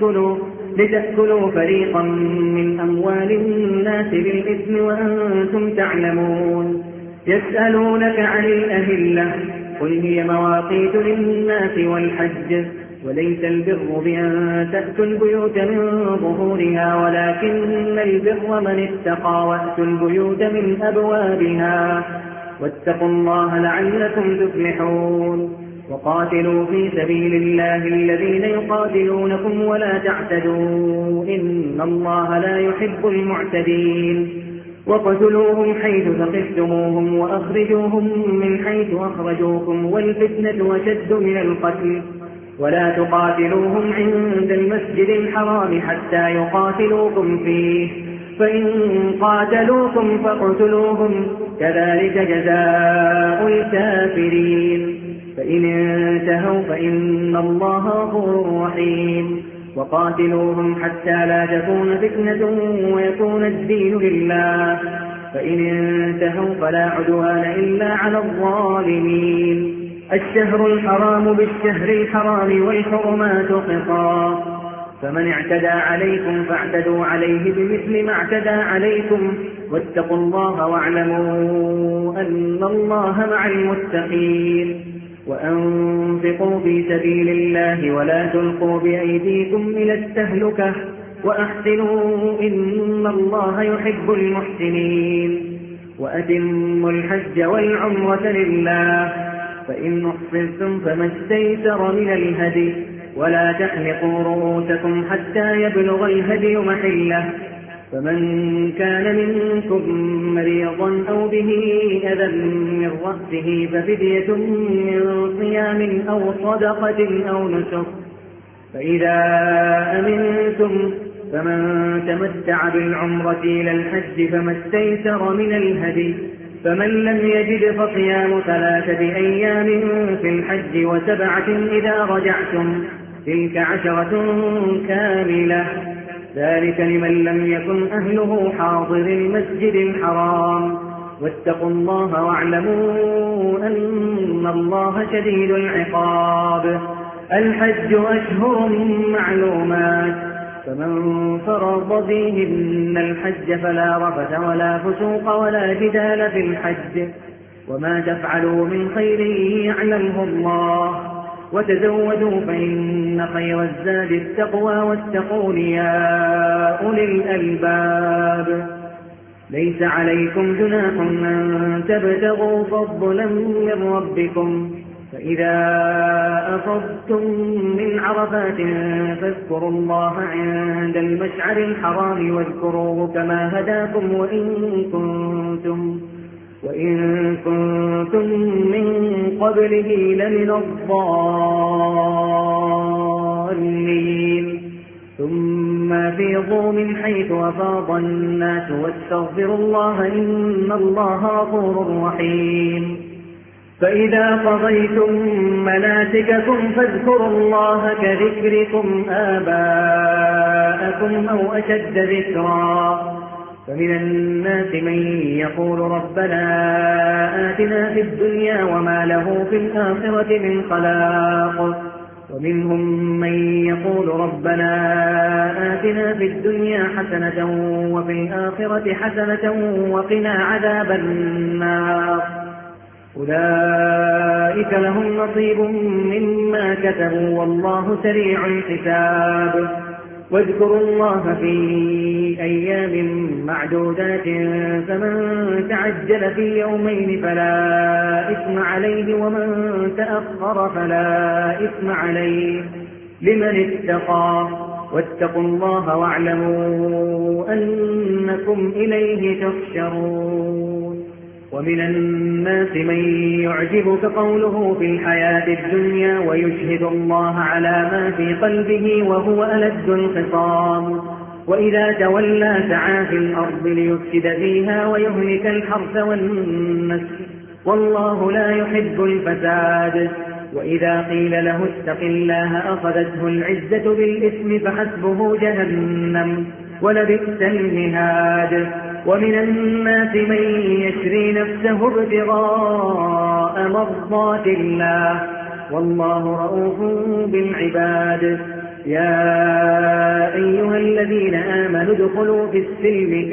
لتأكلوا فريقا من أموال الناس بالإثم وأنتم تعلمون. يسألونك عن الأهلة، قل هي مواقيت للناس والحج، وليس البر بأن تأتوا البيوت من ظهورها، ولكن البر من اتقى وأتوا البيوت من أبوابها، واتقوا الله لعلكم تفلحون. وقاتلوا في سبيل الله الذين يقاتلونكم ولا تعتدوا، إن الله لا يحب المعتدين. وقتلوهم حيث ثقفتموهم وأخرجوهم من حيث أخرجوكم، والفتنة أشد من القتل، ولا تقاتلوهم عند المسجد الحرام حتى يقاتلوكم فيه، فإن قاتلوكم فاقتلوهم، كذلك جزاء الكافرين. فإن انتهوا فإن الله غفور رحيم. وقاتلوهم حتى لا تكون فتنة ويكون الدين لله، فإن انتهوا فلا عدوان إلا على الظالمين. الشهر الحرام بالشهر الحرام والحرمات قصاص، فمن اعتدى عليكم فاعتدوا عليه بمثل ما اعتدى عليكم، واتقوا الله واعلموا أن الله مع المتقين وأنفقوا في سبيل الله ولا تلقوا بأيديكم إلى التهلكة وأحسنوا إن الله يحب المحسنين وأتموا الحج والعمرة لله فإن أحصرتم فما استيسر من الهدي ولا تحلقوا رؤوسكم حتى يبلغ الهدي محله فمن كان منكم مريضا أو به أذى من رأسه ففدية من صيام أو صدقة أو نسك فإذا أمنتم فمن تمتع بالعمرة إلى الحج فما استيسر من الهدي فمن لم يجد فصيام 3 أيام في الحج و7 إذا رجعتم تلك 10 كاملة ذلك لمن لم يكن أهله حاضر المسجد الحرام واتقوا الله واعلموا أن الله شديد العقاب الحج أشهر معلومات فمن فرض فيهن الحج فلا رفث ولا فسوق ولا جدال في الحج وما تفعلوا من خير يعلمه الله وتزودوا فإن خير الزاد التقوى واتقون يا أولي الألباب ليس عليكم جناح أن تبتغوا فضلا من ربكم فإذا أفضتم من عرفات فاذكروا الله عند المشعر الحرام واذكروه كما هداكم وإن كنتم من قبله لمن الضالين ثم أفيضوا من حيث أفاض الناس واستغفروا الله إن الله غفور رحيم فإذا قضيتم مناسككم فاذكروا الله كذكركم آباءكم أو أشد ذكرا فمن الناس من يقول ربنا آتنا في الدنيا وما له في الآخرة من خلاق ومنهم من يقول ربنا آتنا في الدنيا حسنة وفي الآخرة حسنة وقنا عذاب النار أولئك لهم نصيب مما كتبوا والله سريع الحساب واذكروا الله في أيام معدودات فمن تعجل في يومين فلا إثم عليه ومن تأخر فلا إثم عليه لمن اتقى واتقوا الله واعلموا أنكم إليه تحشرون ومن الناس من يعجبك قوله في الحياة الدنيا ويشهد الله على ما في قلبه وهو ألد الخصام وإذا تولى سعى في الأرض ليفسد فيها ويهلك الحرث والنسل والله لا يحب الفساد وإذا قيل له اتق الله أخذته العزة بالإثم فحسبه جهنم ولبئس المهاد ومن الناس من يشري نفسه ابتغاء مرضات الله والله رؤوف بالعباد يا أيها الذين آمنوا ادخلوا في السلم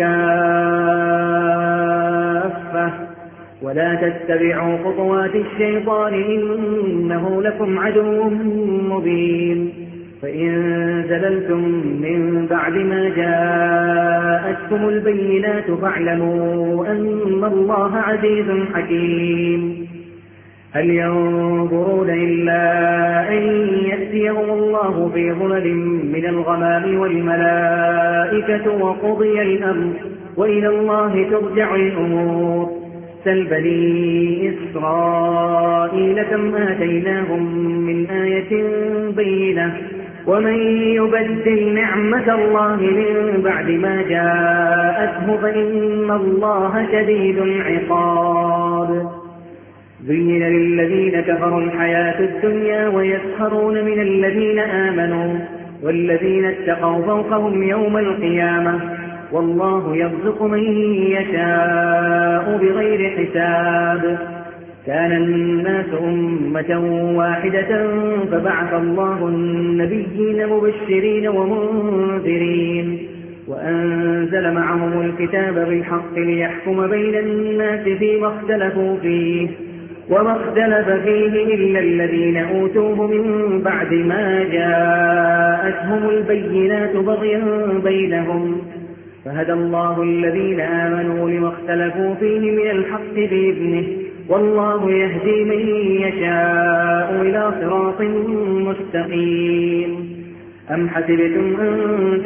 كافة ولا تتبعوا خطوات الشيطان إنه لكم عدو مبين فإن زللتم من بعد ما جاءتكم البينات فاعلموا أن الله عزيز حكيم هل ينظرون إلا أن يأتيهم الله في ظلل من الغمام والملائكة وقضي الأمر وإلى الله ترجع الأمور سل بني إسرائيل كم آتيناهم من آية بينة ومن يبدل نعمة الله من بعد ما جاءته فإن الله شديد العقاب زين للذين كفروا الحياة الدنيا ويسخرون من الذين آمنوا والذين اتقوا فوقهم يوم القيامة والله يرزق من يشاء بغير حساب كان الناس أمة واحدة فبعث الله النبيين مبشرين ومنذرين وأنزل معهم الكتاب بالحق ليحكم بين الناس فيما اختلفوا فيه وما اختلف فيه إلا الذين أوتوه من بعد ما جاءتهم البينات بغيا بينهم فهدى الله الذين آمنوا لما اختلفوا فيه من الحق بإذنه والله يهدي من يشاء إلى صراط مستقيم أم حسبتم أن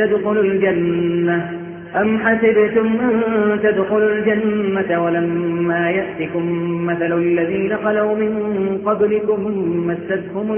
تدخلوا الجنة ولما يأتكم مثل الذين خلوا من قبلكم مستهم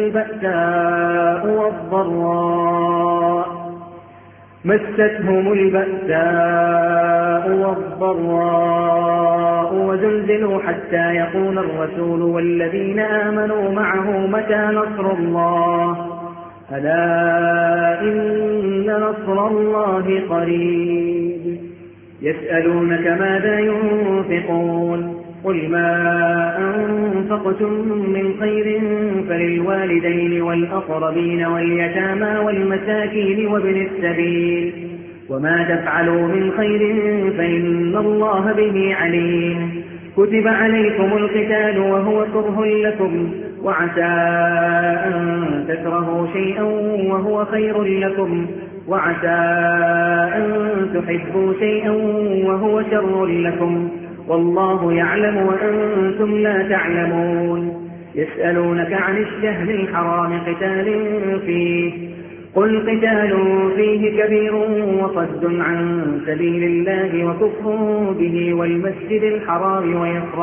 البأساء والضراء وزلزلوا حتى يقول الرسول والذين آمنوا معه متى نصر الله ألا إن نصر الله قريب يسألونك ماذا ينفقون قل ما أنفقتم من خير فللوالدين والأقربين واليتامى والمساكين وابن السبيل وما تفعلوا من خير فإن الله به عليم كتب عليكم القتال وهو كره لكم وعسى أن تكرهوا شيئا وهو خير لكم وعسى أن تحبوا شيئا وهو شر لكم والله يعلم وأنتم لا تعلمون يسألونك عن الشهر الحرام قتال فيه قل قتال فيه كبير وصد عن سبيل الله وكفر به والمسجد الحرام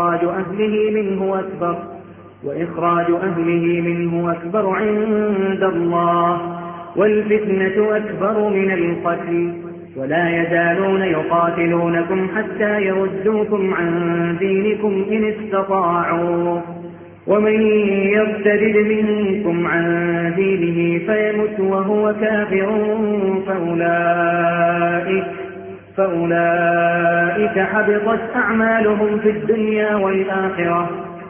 وإخراج أهله منه أكبر عند الله والفتنة أكبر من القتل ولا يزالون يقاتلونكم حتى يردوكم عن دينكم إن استطاعوا ومن يرتد منكم عن دينه فيمت وهو كافر فأولئك حبطت أعمالهم في الدنيا والآخرة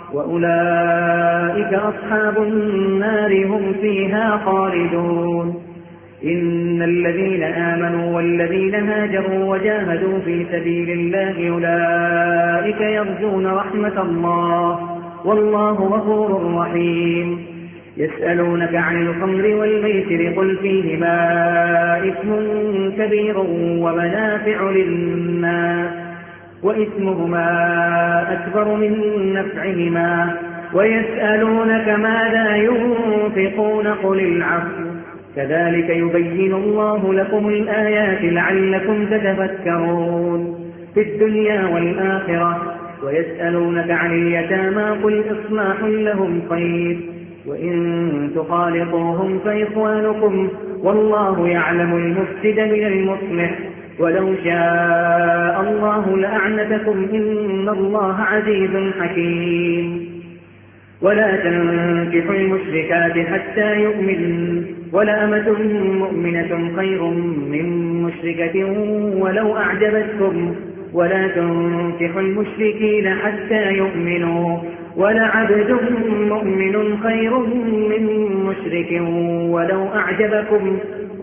وأولئك أصحاب النار هم فيها خالدون إن الذين آمنوا والذين هاجروا وجاهدوا في سبيل الله أولئك يرجون رحمة الله والله غفور رحيم يسألونك عن الخمر والميسر قل فيهما إثم كبير ومنافع للناس وإثمهما أكبر من نفعهما ويسألونك ماذا ينفقون قل العفو كذلك يبين الله لكم الآيات لعلكم تتفكرون في الدنيا والآخرة ويسألونك عن اليتامى قل إصلاح لهم خير وإن تخالطوهم فإخوانكم والله يعلم المفسد من المصلح ولو شاء الله لأعنتكم إن الله عزيز حكيم ولا تنكحوا المشركات حتى يؤمنن ولأمة مؤمنة خير من مشركة ولو أعجبتكم ولا تنكحوا المشركين حتى يؤمنوا ولعبد مؤمن خير من مشرك ولو أعجبكم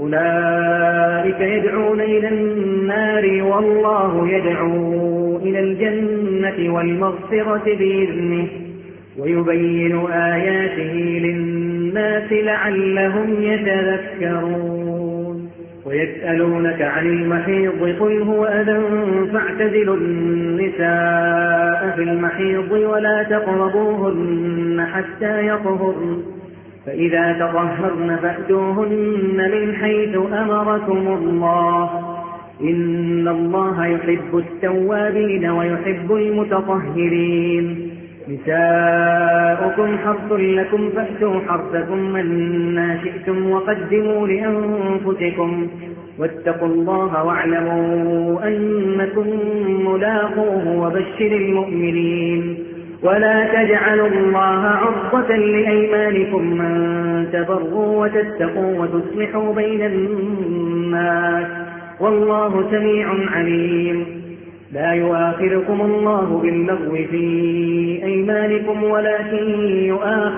أولئك يدعون إلى النار والله يدعو إلى الجنة والمغفرة بإذنه ويبين آياته للناس لعلهم يتذكرون ويسألونك عن المحيض قل هو أذى فاعتزلوا النساء في المحيض ولا تقربوهن حتى يطهرن فإذا تطهرن فأتوهن من حيث أمركم الله إن الله يحب التوابين ويحب المتطهرين نساؤكم حرث لكم فأتوا حرثكم أنى شئتم وقدموا لأنفسكم واتقوا الله واعلموا أنكم ملاقوه وبشر المؤمنين ولا تجعلوا الله عرضة لأيمانكم أن تبروا وتتقوا وتصلحوا بين الناس والله سميع عليم لا يؤاخذكم الله باللغو في أيمانكم ولكن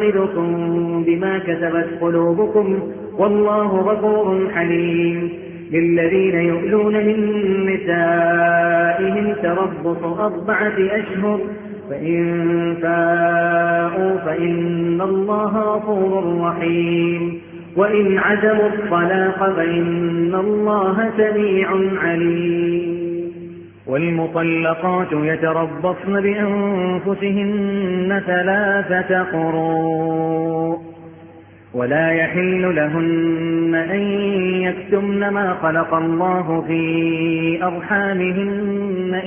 يؤاخذكم بما كسبت قلوبكم والله غفور حليم للذين يؤلون من نسائهم تربص 4 أشهر فإن فاءوا فإن الله غفور رحيم وإن عزموا الطلاق فإن الله سميع عليم والمطلقات يتربصن بأنفسهن 3 قروء ولا يحل لهن أن يكتمن ما خلق الله في أرحامهن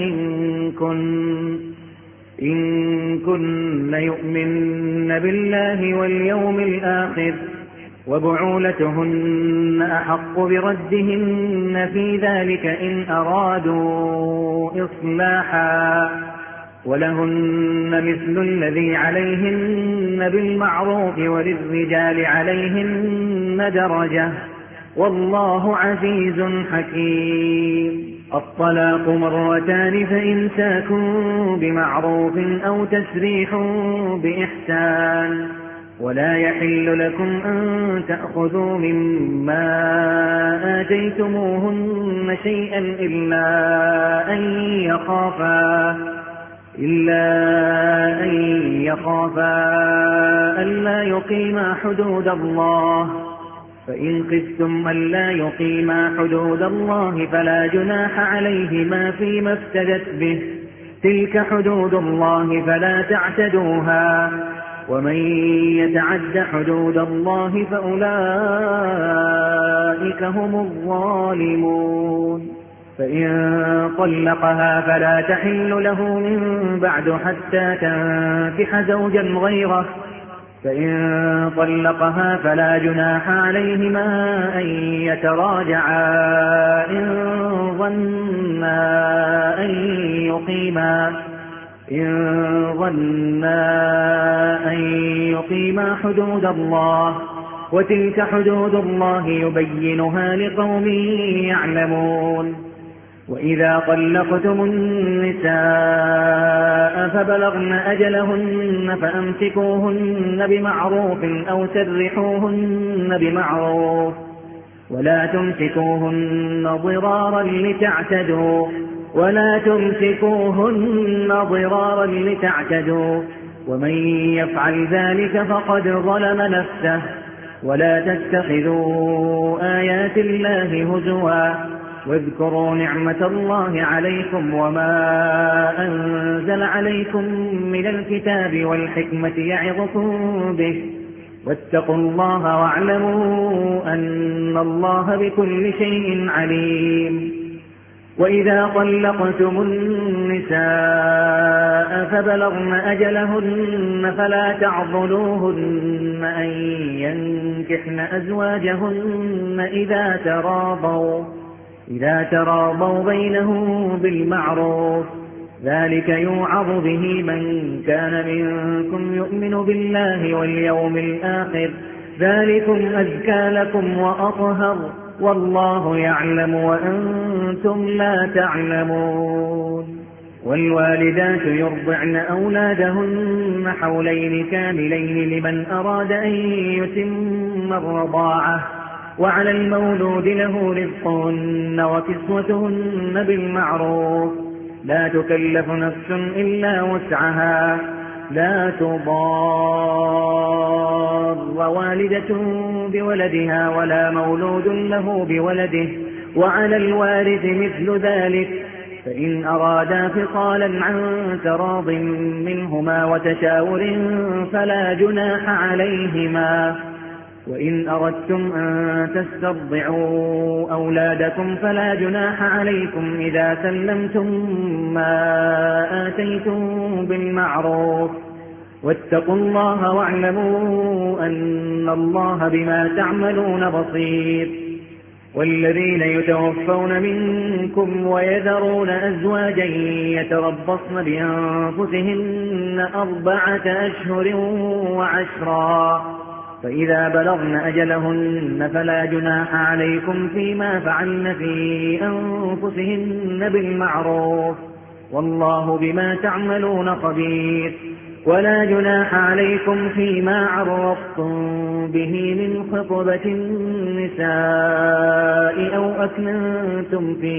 إن كن يؤمن بالله واليوم الآخر وبعولتهن أحق بردهن في ذلك إن أرادوا إصلاحا ولهن مثل الذي عليهن بالمعروف وللرجال عليهن درجة والله عزيز حكيم الطلاق 2 فإمساك بمعروف أو تسريح بإحسان ولا يحل لكم أن تأخذوا مما آتيتموهن شيئا إلا أن يخافا ألا يقيما حدود الله فإن خفتم ألا يقيما حدود الله فلا جناح عليهما فيما افتدت به تلك حدود الله فلا تعتدوها ومن يتعد حدود الله فأولئك هم الظالمون فإن طلقها فلا تحل له من بعد حتى تنكح زوجا غيره فإن طلقها فلا جناح عليهما أن يتراجعا إن ظنا أن يقيما حدود الله وتلك حدود الله يبينها لقوم يعلمون وإذا طلقتم النساء فبلغن أجلهن فأمسكوهن بمعروف أو سرحوهن بمعروف ولا تمسكوهن ضرارا لتعتدوا ومن يفعل ذلك فقد ظلم نفسه ولا تتخذوا آيات الله هزوا واذكروا نعمة الله عليكم وما أنزل عليكم من الكتاب والحكمة يعظكم به واتقوا الله واعلموا أن الله بكل شيء عليم وإذا طلقتم النساء فبلغن أجلهن فلا تعضلوهن أن ينكحن أزواجهن إذا تراضوا بينهم بالمعروف ذلك يوعظ به من كان منكم يؤمن بالله واليوم الآخر ذلكم أزكى لكم وأطهر والله يعلم وأنتم لا تعلمون والوالدات يرضعن أولادهن حولين كاملين لمن أراد أن يتم الرضاعة وعلى المولود له رزقهن وكسوتهن بالمعروف لا تكلف نفس إلا وسعها لا تضار والدة بولدها ولا مولود له بولده وعلى الوارث مثل ذلك فإن أرادا فصالا عن تراض منهما وتشاور فلا جناح عليهما وإن أردتم أن تسترضعوا أولادكم فلا جناح عليكم إذا سلمتم ما آتيتم بالمعروف واتقوا الله واعلموا أن الله بما تعملون بصير والذين يتوفون منكم ويذرون أزواجا يتربصن بأنفسهن 4 أشهر و10 فإذا بلغن أجلهن فلا جناح عليكم فيما فعلن في أنفسهن بالمعروف والله بما تعملون خبير ولا جناح عليكم فيما عرضتم به من خطبة النساء أو أكننتم في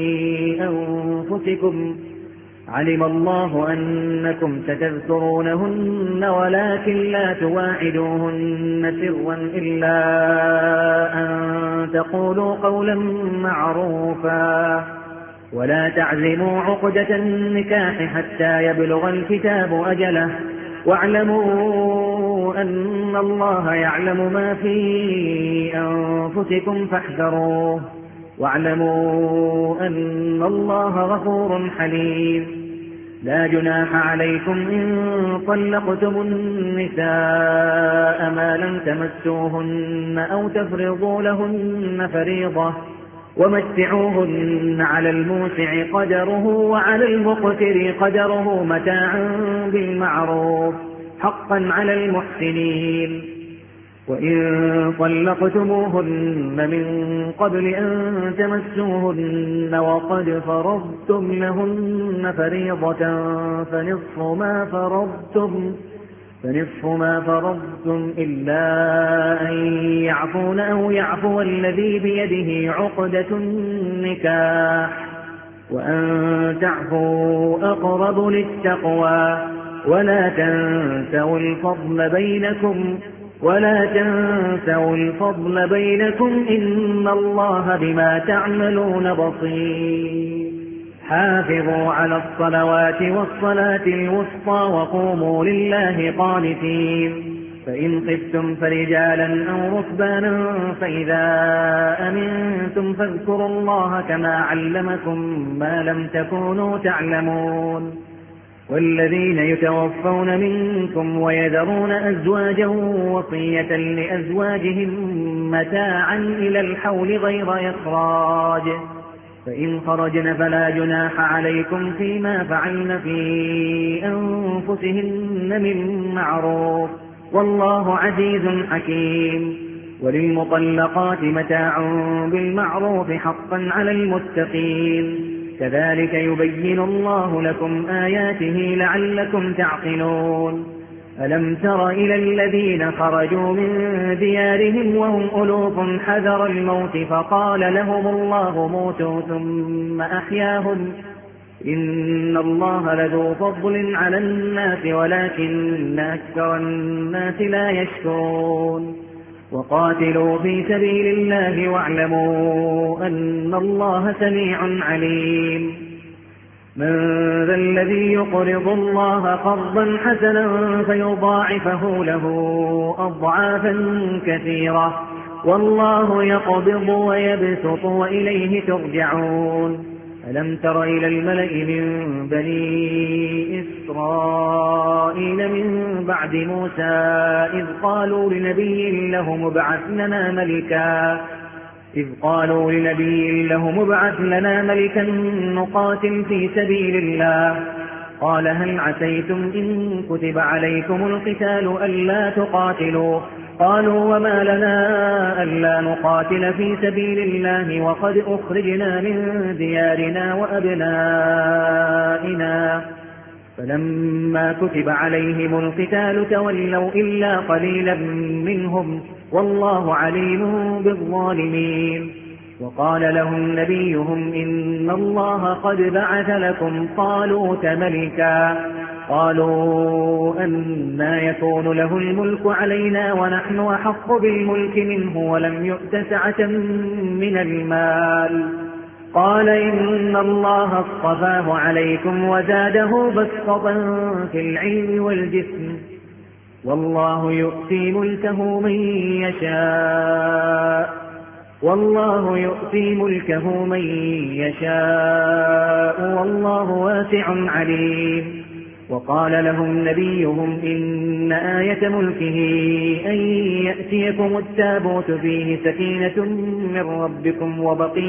أنفسكم علم الله أنكم ستذكرونهن ولكن لا تواعدوهن سرا إلا أن تقولوا قولا معروفا ولا تعزموا عقدة النكاح حتى يبلغ الكتاب أجله واعلموا أن الله يعلم ما في أنفسكم فاحذروه واعلموا أن الله غفور حليم لا جناح عليكم إن طلقتم النساء ما لم تمسوهن أو تفرضوا لهن فريضة ومتعوهن على الموسع قدره وعلى المقتر قدره متاعا بالمعروف حقا على المحسنين وإن طلقتموهن من قبل أن تمسوهن وقد فرضتم لهن فريضة فنصف ما فرضتم إلا أن يعفون أو يعفو الذي بيده عقدة النكاح وأن تعفوا أقرب للتقوى ولا تنسوا الفضل بينكم إن الله بما تعملون بصير حافظوا على الصلوات والصلاة الوسطى وقوموا لله قانتين فإن خفتم فرجالا أو ركبانا فإذا أمنتم فاذكروا الله كما علمكم ما لم تكونوا تعلمون والذين يتوفون منكم ويذرون أزواجا وصية لأزواجهم متاعا إلى الحول غير إخراج فإن خرجن فلا جناح عليكم فيما فعلن في أنفسهن من معروف والله عزيز حكيم وللمطلقات متاع بالمعروف حقا على المتقين كذلك يبين الله لكم آياته لعلكم تعقلون ألم تر إلى الذين خرجوا من ديارهم وهم ألوف حذر الموت فقال لهم الله موتوا ثم أحياهم إن الله لذو فضل على الناس ولكن أكثر الناس لا يشكرون وقاتلوا في سبيل الله واعلموا أن الله سميع عليم من ذا الذي يقرض الله قرضا حسنا فيضاعفه له أضعافا كثيرة والله يقبض ويبسط وإليه ترجعون ألم تر إلى الملأ من بني إسرائيل من بعد موسى إذ قالوا لنبي له ابعث لنا ملكا نقاتل في سبيل الله قال هل عسيتم إن كتب عليكم القتال ألا تقاتلوا قالوا وما لنا ألا نقاتل في سبيل الله وقد أخرجنا من ديارنا وأبنائنا فلما كتب عليهم القتال تولوا إلا قليلا منهم والله عليم بالظالمين وقال لهم نبيهم إن الله قد بعث لكم طالوت ملكا قالوا أنى يكون له الملك علينا ونحن أحق بالملك منه ولم يؤت سعة من المال قال إن الله اصطفاه عليكم وزاده بسطة في العلم والجسم والله يؤتي ملكه من يشاء والله واسع عليم وقال لهم نبيهم إن آية ملكه أن يأتيكم التابوت فيه سكينة من ربكم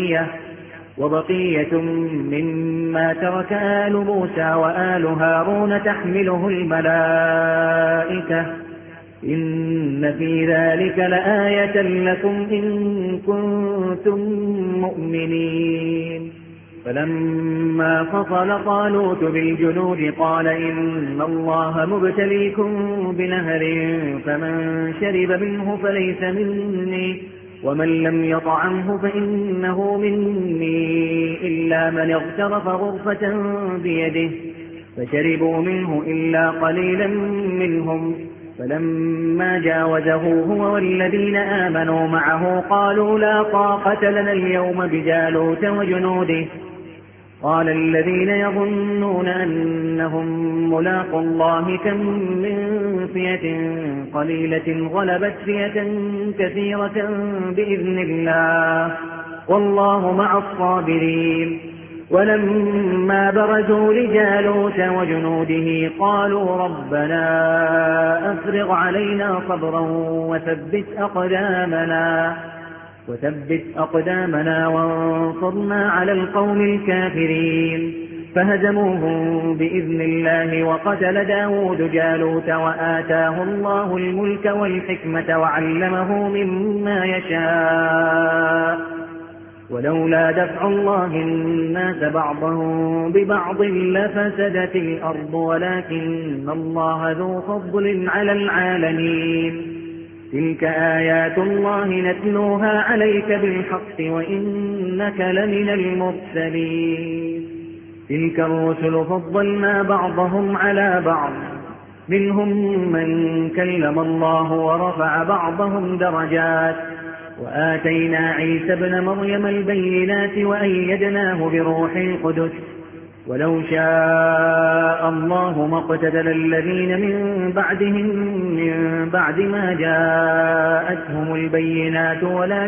وبقية مما ترك آل موسى وآل هارون تحمله الملائكة إن في ذلك لآية لكم إن كنتم مؤمنين فلما فصل طالوت بالجنود قال إن الله مبتليكم بنهر فمن شرب منه فليس مني ومن لم يطعمه فإنه مني إلا من اغترف غرفة بيده فشربوا منه إلا قليلا منهم فلما جاوزه هو والذين آمنوا معه قالوا لا طاقة لنا اليوم بجالوت وجنوده قال الذين يظنون أنهم ملاقوا الله كم من فئة قليلة غلبت فئة كثيرة بإذن الله والله مع الصابرين ولما برزوا لجالوت وجنوده قالوا ربنا أفرغ علينا صبرا وثبت أقدامنا وانصرنا على القوم الكافرين فهزموهم بإذن الله وقتل داود جالوت وآتاه الله الملك والحكمة وعلمه مما يشاء ولولا دفع الله الناس بعضهم ببعض لفسدت الأرض ولكن الله ذو فضل على العالمين تلك آيات الله نتلوها عليك بالحق وإنك لمن المرسلين تلك الرسل فضلنا بعضهم على بعض منهم من كلم الله ورفع بعضهم درجات وآتينا عيسى ابن مريم البينات وأيدناه بروح القدس ولو شاء الله ما اقتتل الذين من بعدهم من بعد ما جاءتهم البينات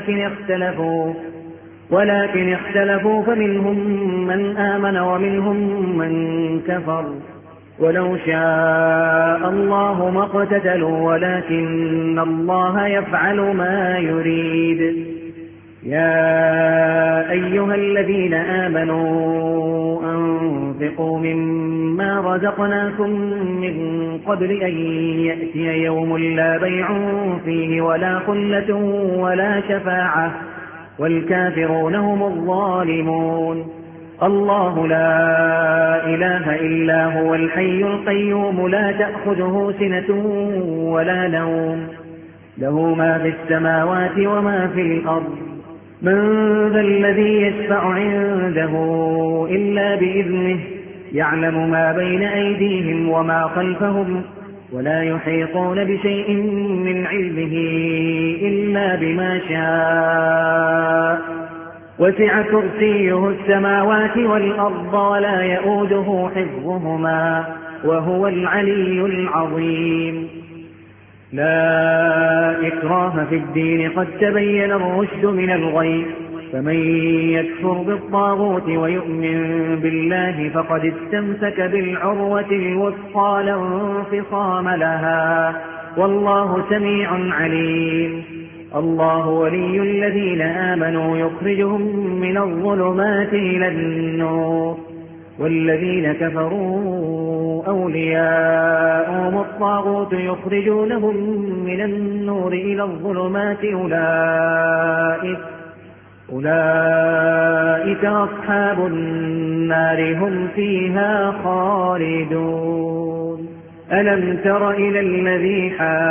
ولكن اختلفوا فمنهم من آمن ومنهم من كفر ولو شاء الله ما اقتتلوا ولكن الله يفعل ما يريد يا أيها الذين آمنوا أنفقوا مما رزقناكم من قبل أن يأتي يوم لا بيع فيه ولا خلة ولا شفاعة والكافرون هم الظالمون الله لا إله إلا هو الحي القيوم لا تأخذه سنة ولا نوم له ما في السماوات وما في الأرض من ذا الذي يشفع عنده إلا بإذنه يعلم ما بين أيديهم وما خلفهم ولا يحيطون بشيء من علمه إلا بما شاء وسع كرسيه السماوات والأرض ولا يؤوده حفظهما وهو العلي العظيم لا إكراه في الدين قد تبين الرشد من الغي فمن يكفر بالطاغوت ويؤمن بالله فقد استمسك بالعروة الوثقى لا انفصام لها والله سميع عليم الله ولي الذين آمنوا يخرجهم من الظلمات إلى النور والذين كفروا أولياءهم الطاغوت يخرجونهم من النور إلى الظلمات أولئك أصحاب النار هم فيها خالدون ألم تر إلى الذي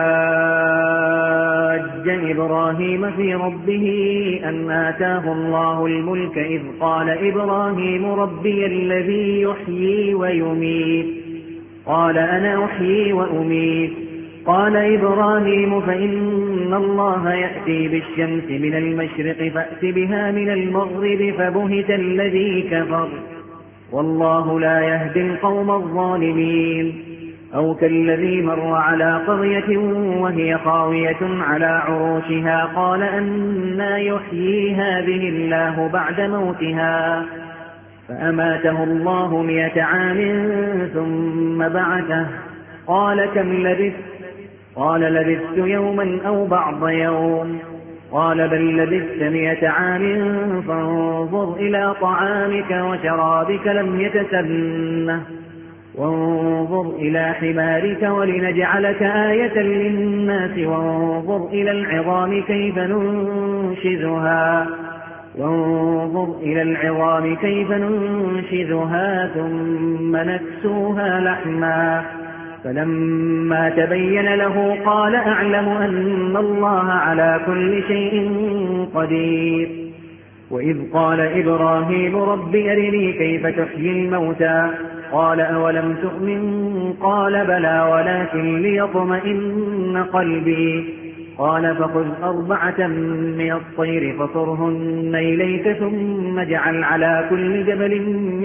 حاج إبراهيم في ربه أن آتاه الله الملك إذ قال إبراهيم ربي الذي يحيي ويميت قال أنا أحيي وأميت قال إبراهيم فإن الله يأتي بالشمس من المشرق فأت بها من المغرب فبهت الذي كفر والله لا يهدي القوم الظالمين أو كالذي مر على قرية وهي خاوية على عروشها قال أنى يحيي هذه الله بعد موتها فأماته الله 100 عام ثم بعثه قال كم لبثت قال لبثت يوما أو بعض يوم قال بل لبثت 100 عام فانظر إلى طعامك وشرابك لم يتسنه وانظر إلى حمارك ولنجعلك آية للناس وانظر إلى العظام كيف ننشزها وانظر إلى العظام كيف ننشزها ثم نكسوها لحما فلما تبين له قال أعلم أن الله على كل شيء قدير. وإذ قال إبراهيم رب أرني كيف تحيي الموتى قال أولم تؤمن قال بلى ولكن ليطمئن قلبي قال فخذ 4 من الطير فصرهن إليك ثم اجعل على كل جبل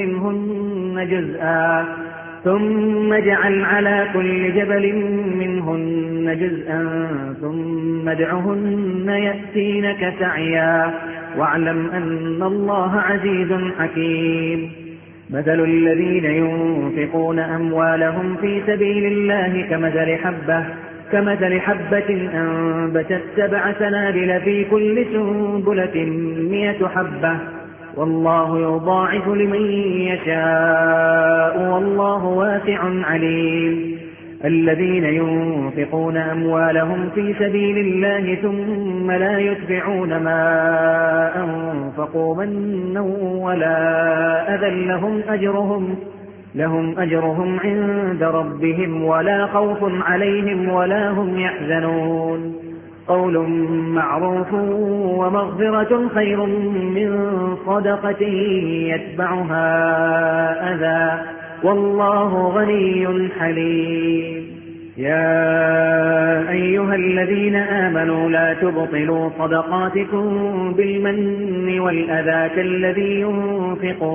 منهن جزءا ثم ادعهن يأتينك سعيا واعلم أن الله عزيز حكيم. مثل الذين ينفقون أموالهم في سبيل الله كمثل حبة أنبتت 7 سنابل في كل سنبلة 100 حبة والله يضاعف لمن يشاء والله واسع عليم. الذين ينفقون أموالهم في سبيل الله ثم لا يتبعون ما أنفقوا منا ولا أذى لهم أجرهم عند ربهم ولا خوف عليهم ولا هم يحزنون. قول معروف ومغفرة خير من صدقة يتبعها أذى والله غني حليم. يا أيها الذين آمنوا لا تبطلوا صدقاتكم بالمن والأذى كالذي ينفق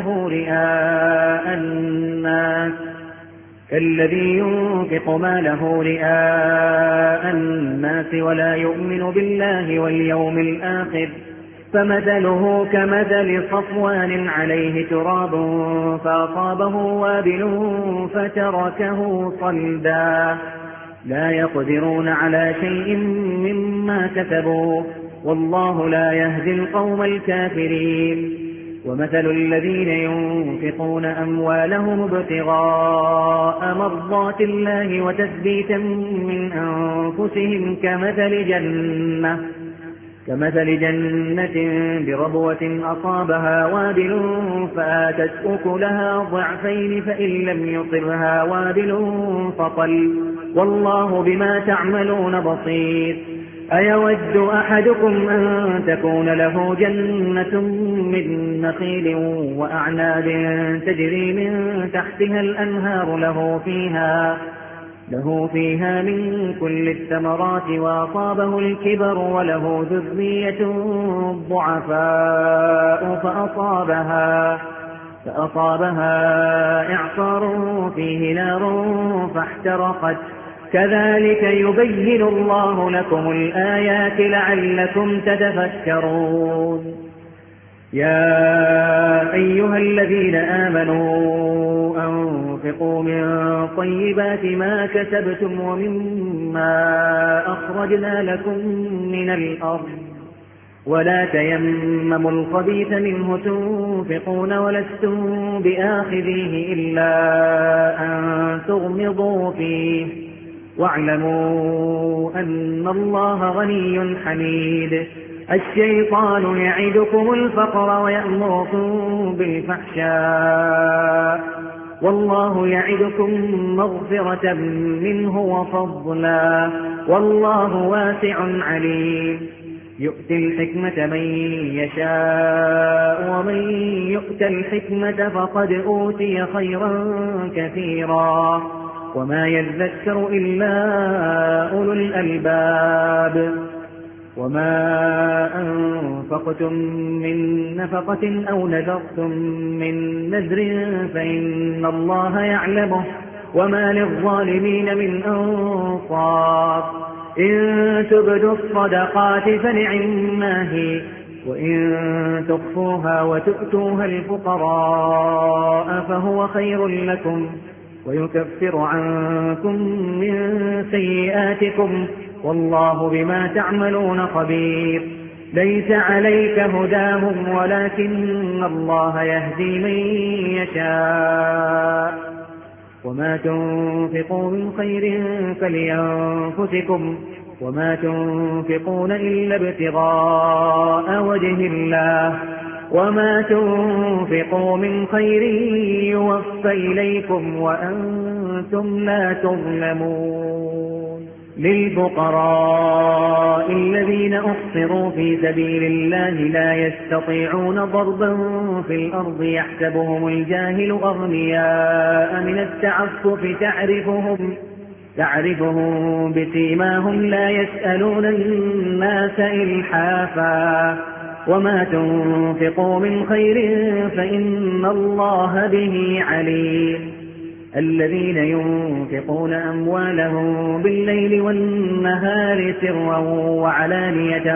ماله رئاء الناس ولا يؤمن بالله واليوم الآخر فمثله كمثل صفوان عليه تراب فأصابه وابل فتركه صلدا لا يقدرون على شيء مما كسبوا والله لا يهدي القوم الكافرين. ومثل الذين ينفقون أموالهم ابتغاء مرضات الله وتثبيتا من أنفسهم كمثل جنة بربوة أصابها وابل فآتت أكلها ضعفين فإن لم يصبها وابل فطل والله بما تعملون بصير. أيود أحدكم أن تكون له جنة من نخيل وأعناب تجري من تحتها الأنهار له فيها من كل الثمرات وأصابه الكبر وله ذرية ضعفاء فأصابها إعصار فيه نار فاحترقت كذلك يبين الله لكم الآيات لعلكم تتفكرون. يا أيها الذين آمنوا أنفقوا من طيبات ما كسبتم ومما أخرجنا لكم من الأرض ولا تيمموا الخبيث منه تنفقون ولستم بآخذيه إلا أن تغمضوا فيه واعلموا أن الله غني حميد. الشيطان يعدكم الفقر ويأمركم بالفحشاء والله يعدكم مغفرة منه وفضلا والله واسع عليم. يؤتي الحكمة من يشاء ومن يؤت الحكمة فقد أوتي خيرا كثيرا وما يذكر إلا أولو الألباب. وما أنفقتم من نفقة أو نذرتم من نذر فإن الله يعلمه وما للظالمين من أنصار. إن تبدوا الصدقات فنعما هي وإن تخفوها وتؤتوها الفقراء فهو خير لكم ويكفر عنكم من سيئاتكم والله بما تعملون خبير. ليس عليك هداهم ولكن الله يهدي من يشاء وما تنفقوا من خير فلينفسكم وما تنفقون إلا ابتغاء وجه الله وما تنفقوا من خير يوفى إليكم وأنتم لا تظلمون للفقراء الذين أحصروا في سبيل الله لا يستطيعون ضربا في الأرض يحسبهم الجاهل أغنياء من التعفف تعرفهم بسيماهم لا يسألون الناس إلحافا وما تنفقوا من خير فإن الله به عليم الذين ينفقون أموالهم بالليل والنهار سرا وعلانية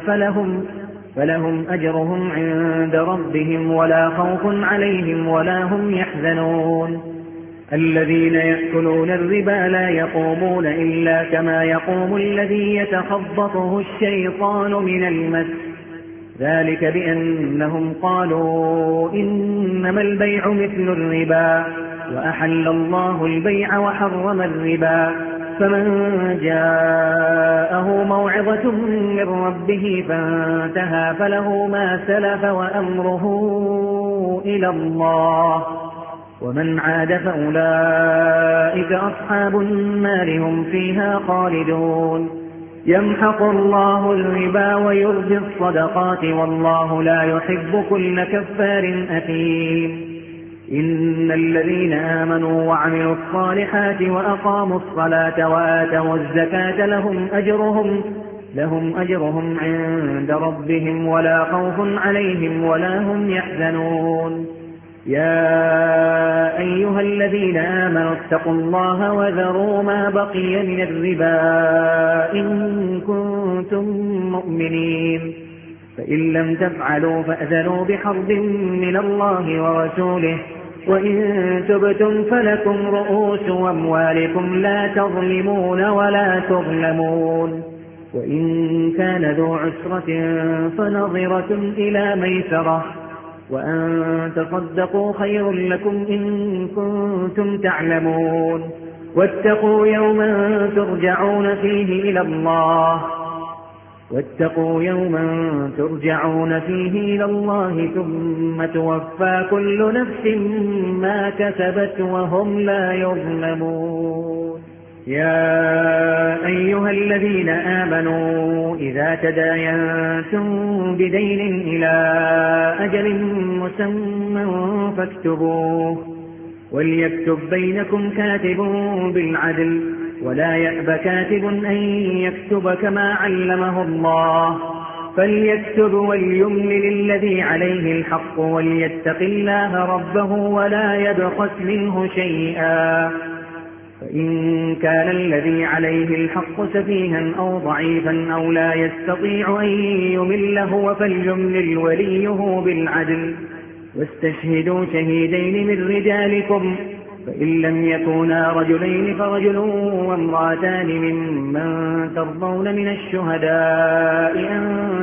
فلهم أجرهم عند ربهم ولا خوف عليهم ولا هم يحزنون الذين يأكلون الربا لا يقومون إلا كما يقوم الذي يتخبطه الشيطان من المس ذلك بأنهم قالوا إنما البيع مثل الربا وأحل الله البيع وحرم الربا فمن جاءه موعظة من ربه فانتهى فله ما سلف وأمره إلى الله ومن عاد فأولئك أصحاب النار هم فيها خالدون يمحق الله الربا ويربي الصدقات والله لا يحب كل كفار أثيم إن الذين آمنوا وعملوا الصالحات وأقاموا الصلاة وآتوا الزكاة لهم أجرهم عند ربهم ولا خوف عليهم ولا هم يحزنون يا أيها الذين آمنوا اتقوا الله وذروا ما بقي من الربا إن كنتم مؤمنين فإن لم تفعلوا فأذنوا بحرب من الله ورسوله وإن تبتم فلكم رؤوس أموالكم لا تظلمون ولا تظلمون وإن كان ذو عسرة فنظرة إلى ميسرة وأن تصدقوا خير لكم إن كنتم تعلمون واتقوا يوما ترجعون فيه إلى الله ثم توفى كل نفس ما كسبت وهم لا يظلمون يا أيها الذين آمنوا إذا تداينتم بدين إلى أجل مسمى فاكتبوه وليكتب بينكم كاتب بالعدل ولا يأب كاتب أن يكتب كما علمه الله فليكتب وليملل الذي عليه الحق وليتق الله ربه ولا يبخس منه شيئا فإن كان الذي عليه الحق سفيها أو ضعيفا أو لا يستطيع أن يمل هو فليملل وليه بالعدل واستشهدوا شهيدين من رجالكم فإن لم يكونا رجلين فرجل وامرأتان ممن ترضون من الشهداء أن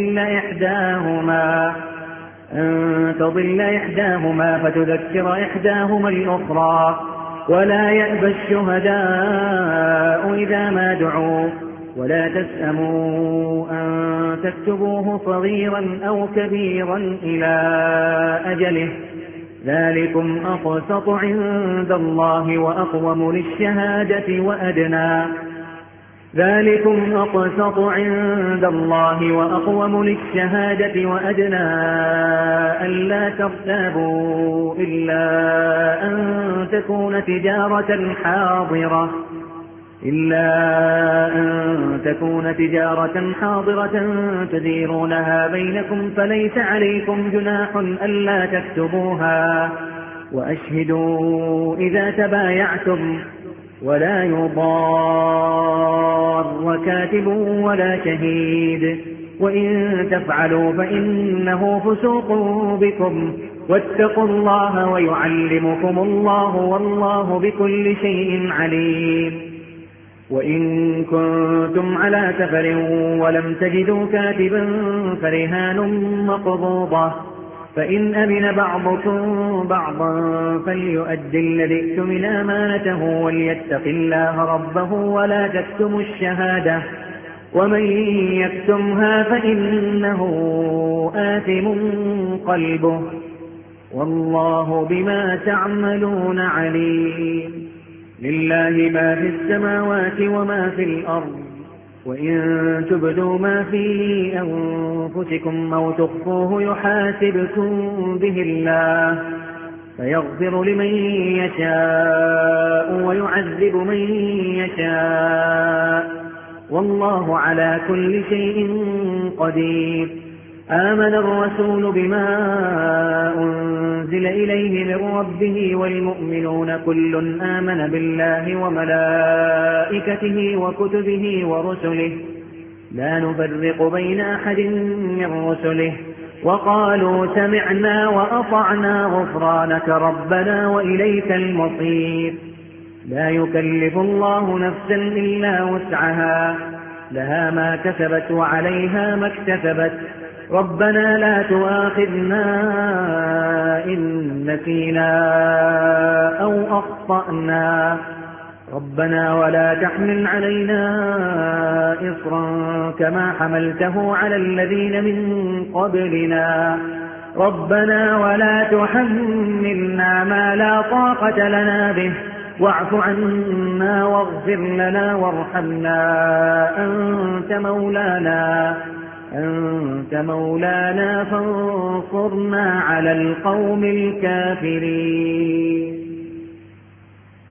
تضل إحداهما فتذكر إحداهما الأخرى ولا يأبى الشهداء إذا ما دعوا ولا تسأموا أن تكتبوه صغيرا أو كبيرا إلى أجله ذلكم أقسط عند الله وأقوم للشهادة وأدنى ألا ترتابوا إلا أن تكون تجارة حاضرة تديرونها بينكم فليس عليكم جناح ألا تكتبوها وأشهدوا إذا تبايعتم ولا يضار كاتب ولا شهيد وإن تفعلوا فإنه فسوق بكم واتقوا الله ويعلمكم الله والله بكل شيء عليم وإن كنتم على سفر ولم تجدوا كاتبا فرهان مقبوضة فإن أمن بعضكم بعضا فليؤد الذي ائتمن أمانته وليتق الله ربه ولا تكتموا الشهادة ومن يكتمها فإنه آثم قلبه والله بما تعملون عليم. لله ما في السماوات وما في الأرض وإن تبدوا ما في أنفسكم أو تخفوه يحاسبكم به الله فيغفر لمن يشاء ويعذب من يشاء والله على كل شيء قدير. آمن الرسول بما أنزل إليه من ربه والمؤمنون كل آمن بالله وملائكته وكتبه ورسله لا نفرق بين أحد من رسله وقالوا سمعنا وأطعنا غفرانك ربنا وإليك المصير. لا يكلف الله نفسا إلا وسعها لها ما كسبت وعليها ما اكتسبت ربنا لا تؤاخذنا إن نسينا أو أخطأنا ربنا ولا تحمل علينا إصرا كما حملته على الذين من قبلنا ربنا ولا تحملنا ما لا طاقة لنا به واعف عنا واغفر لنا وارحمنا أنت مولانا فانصرنا على القوم الكافرين.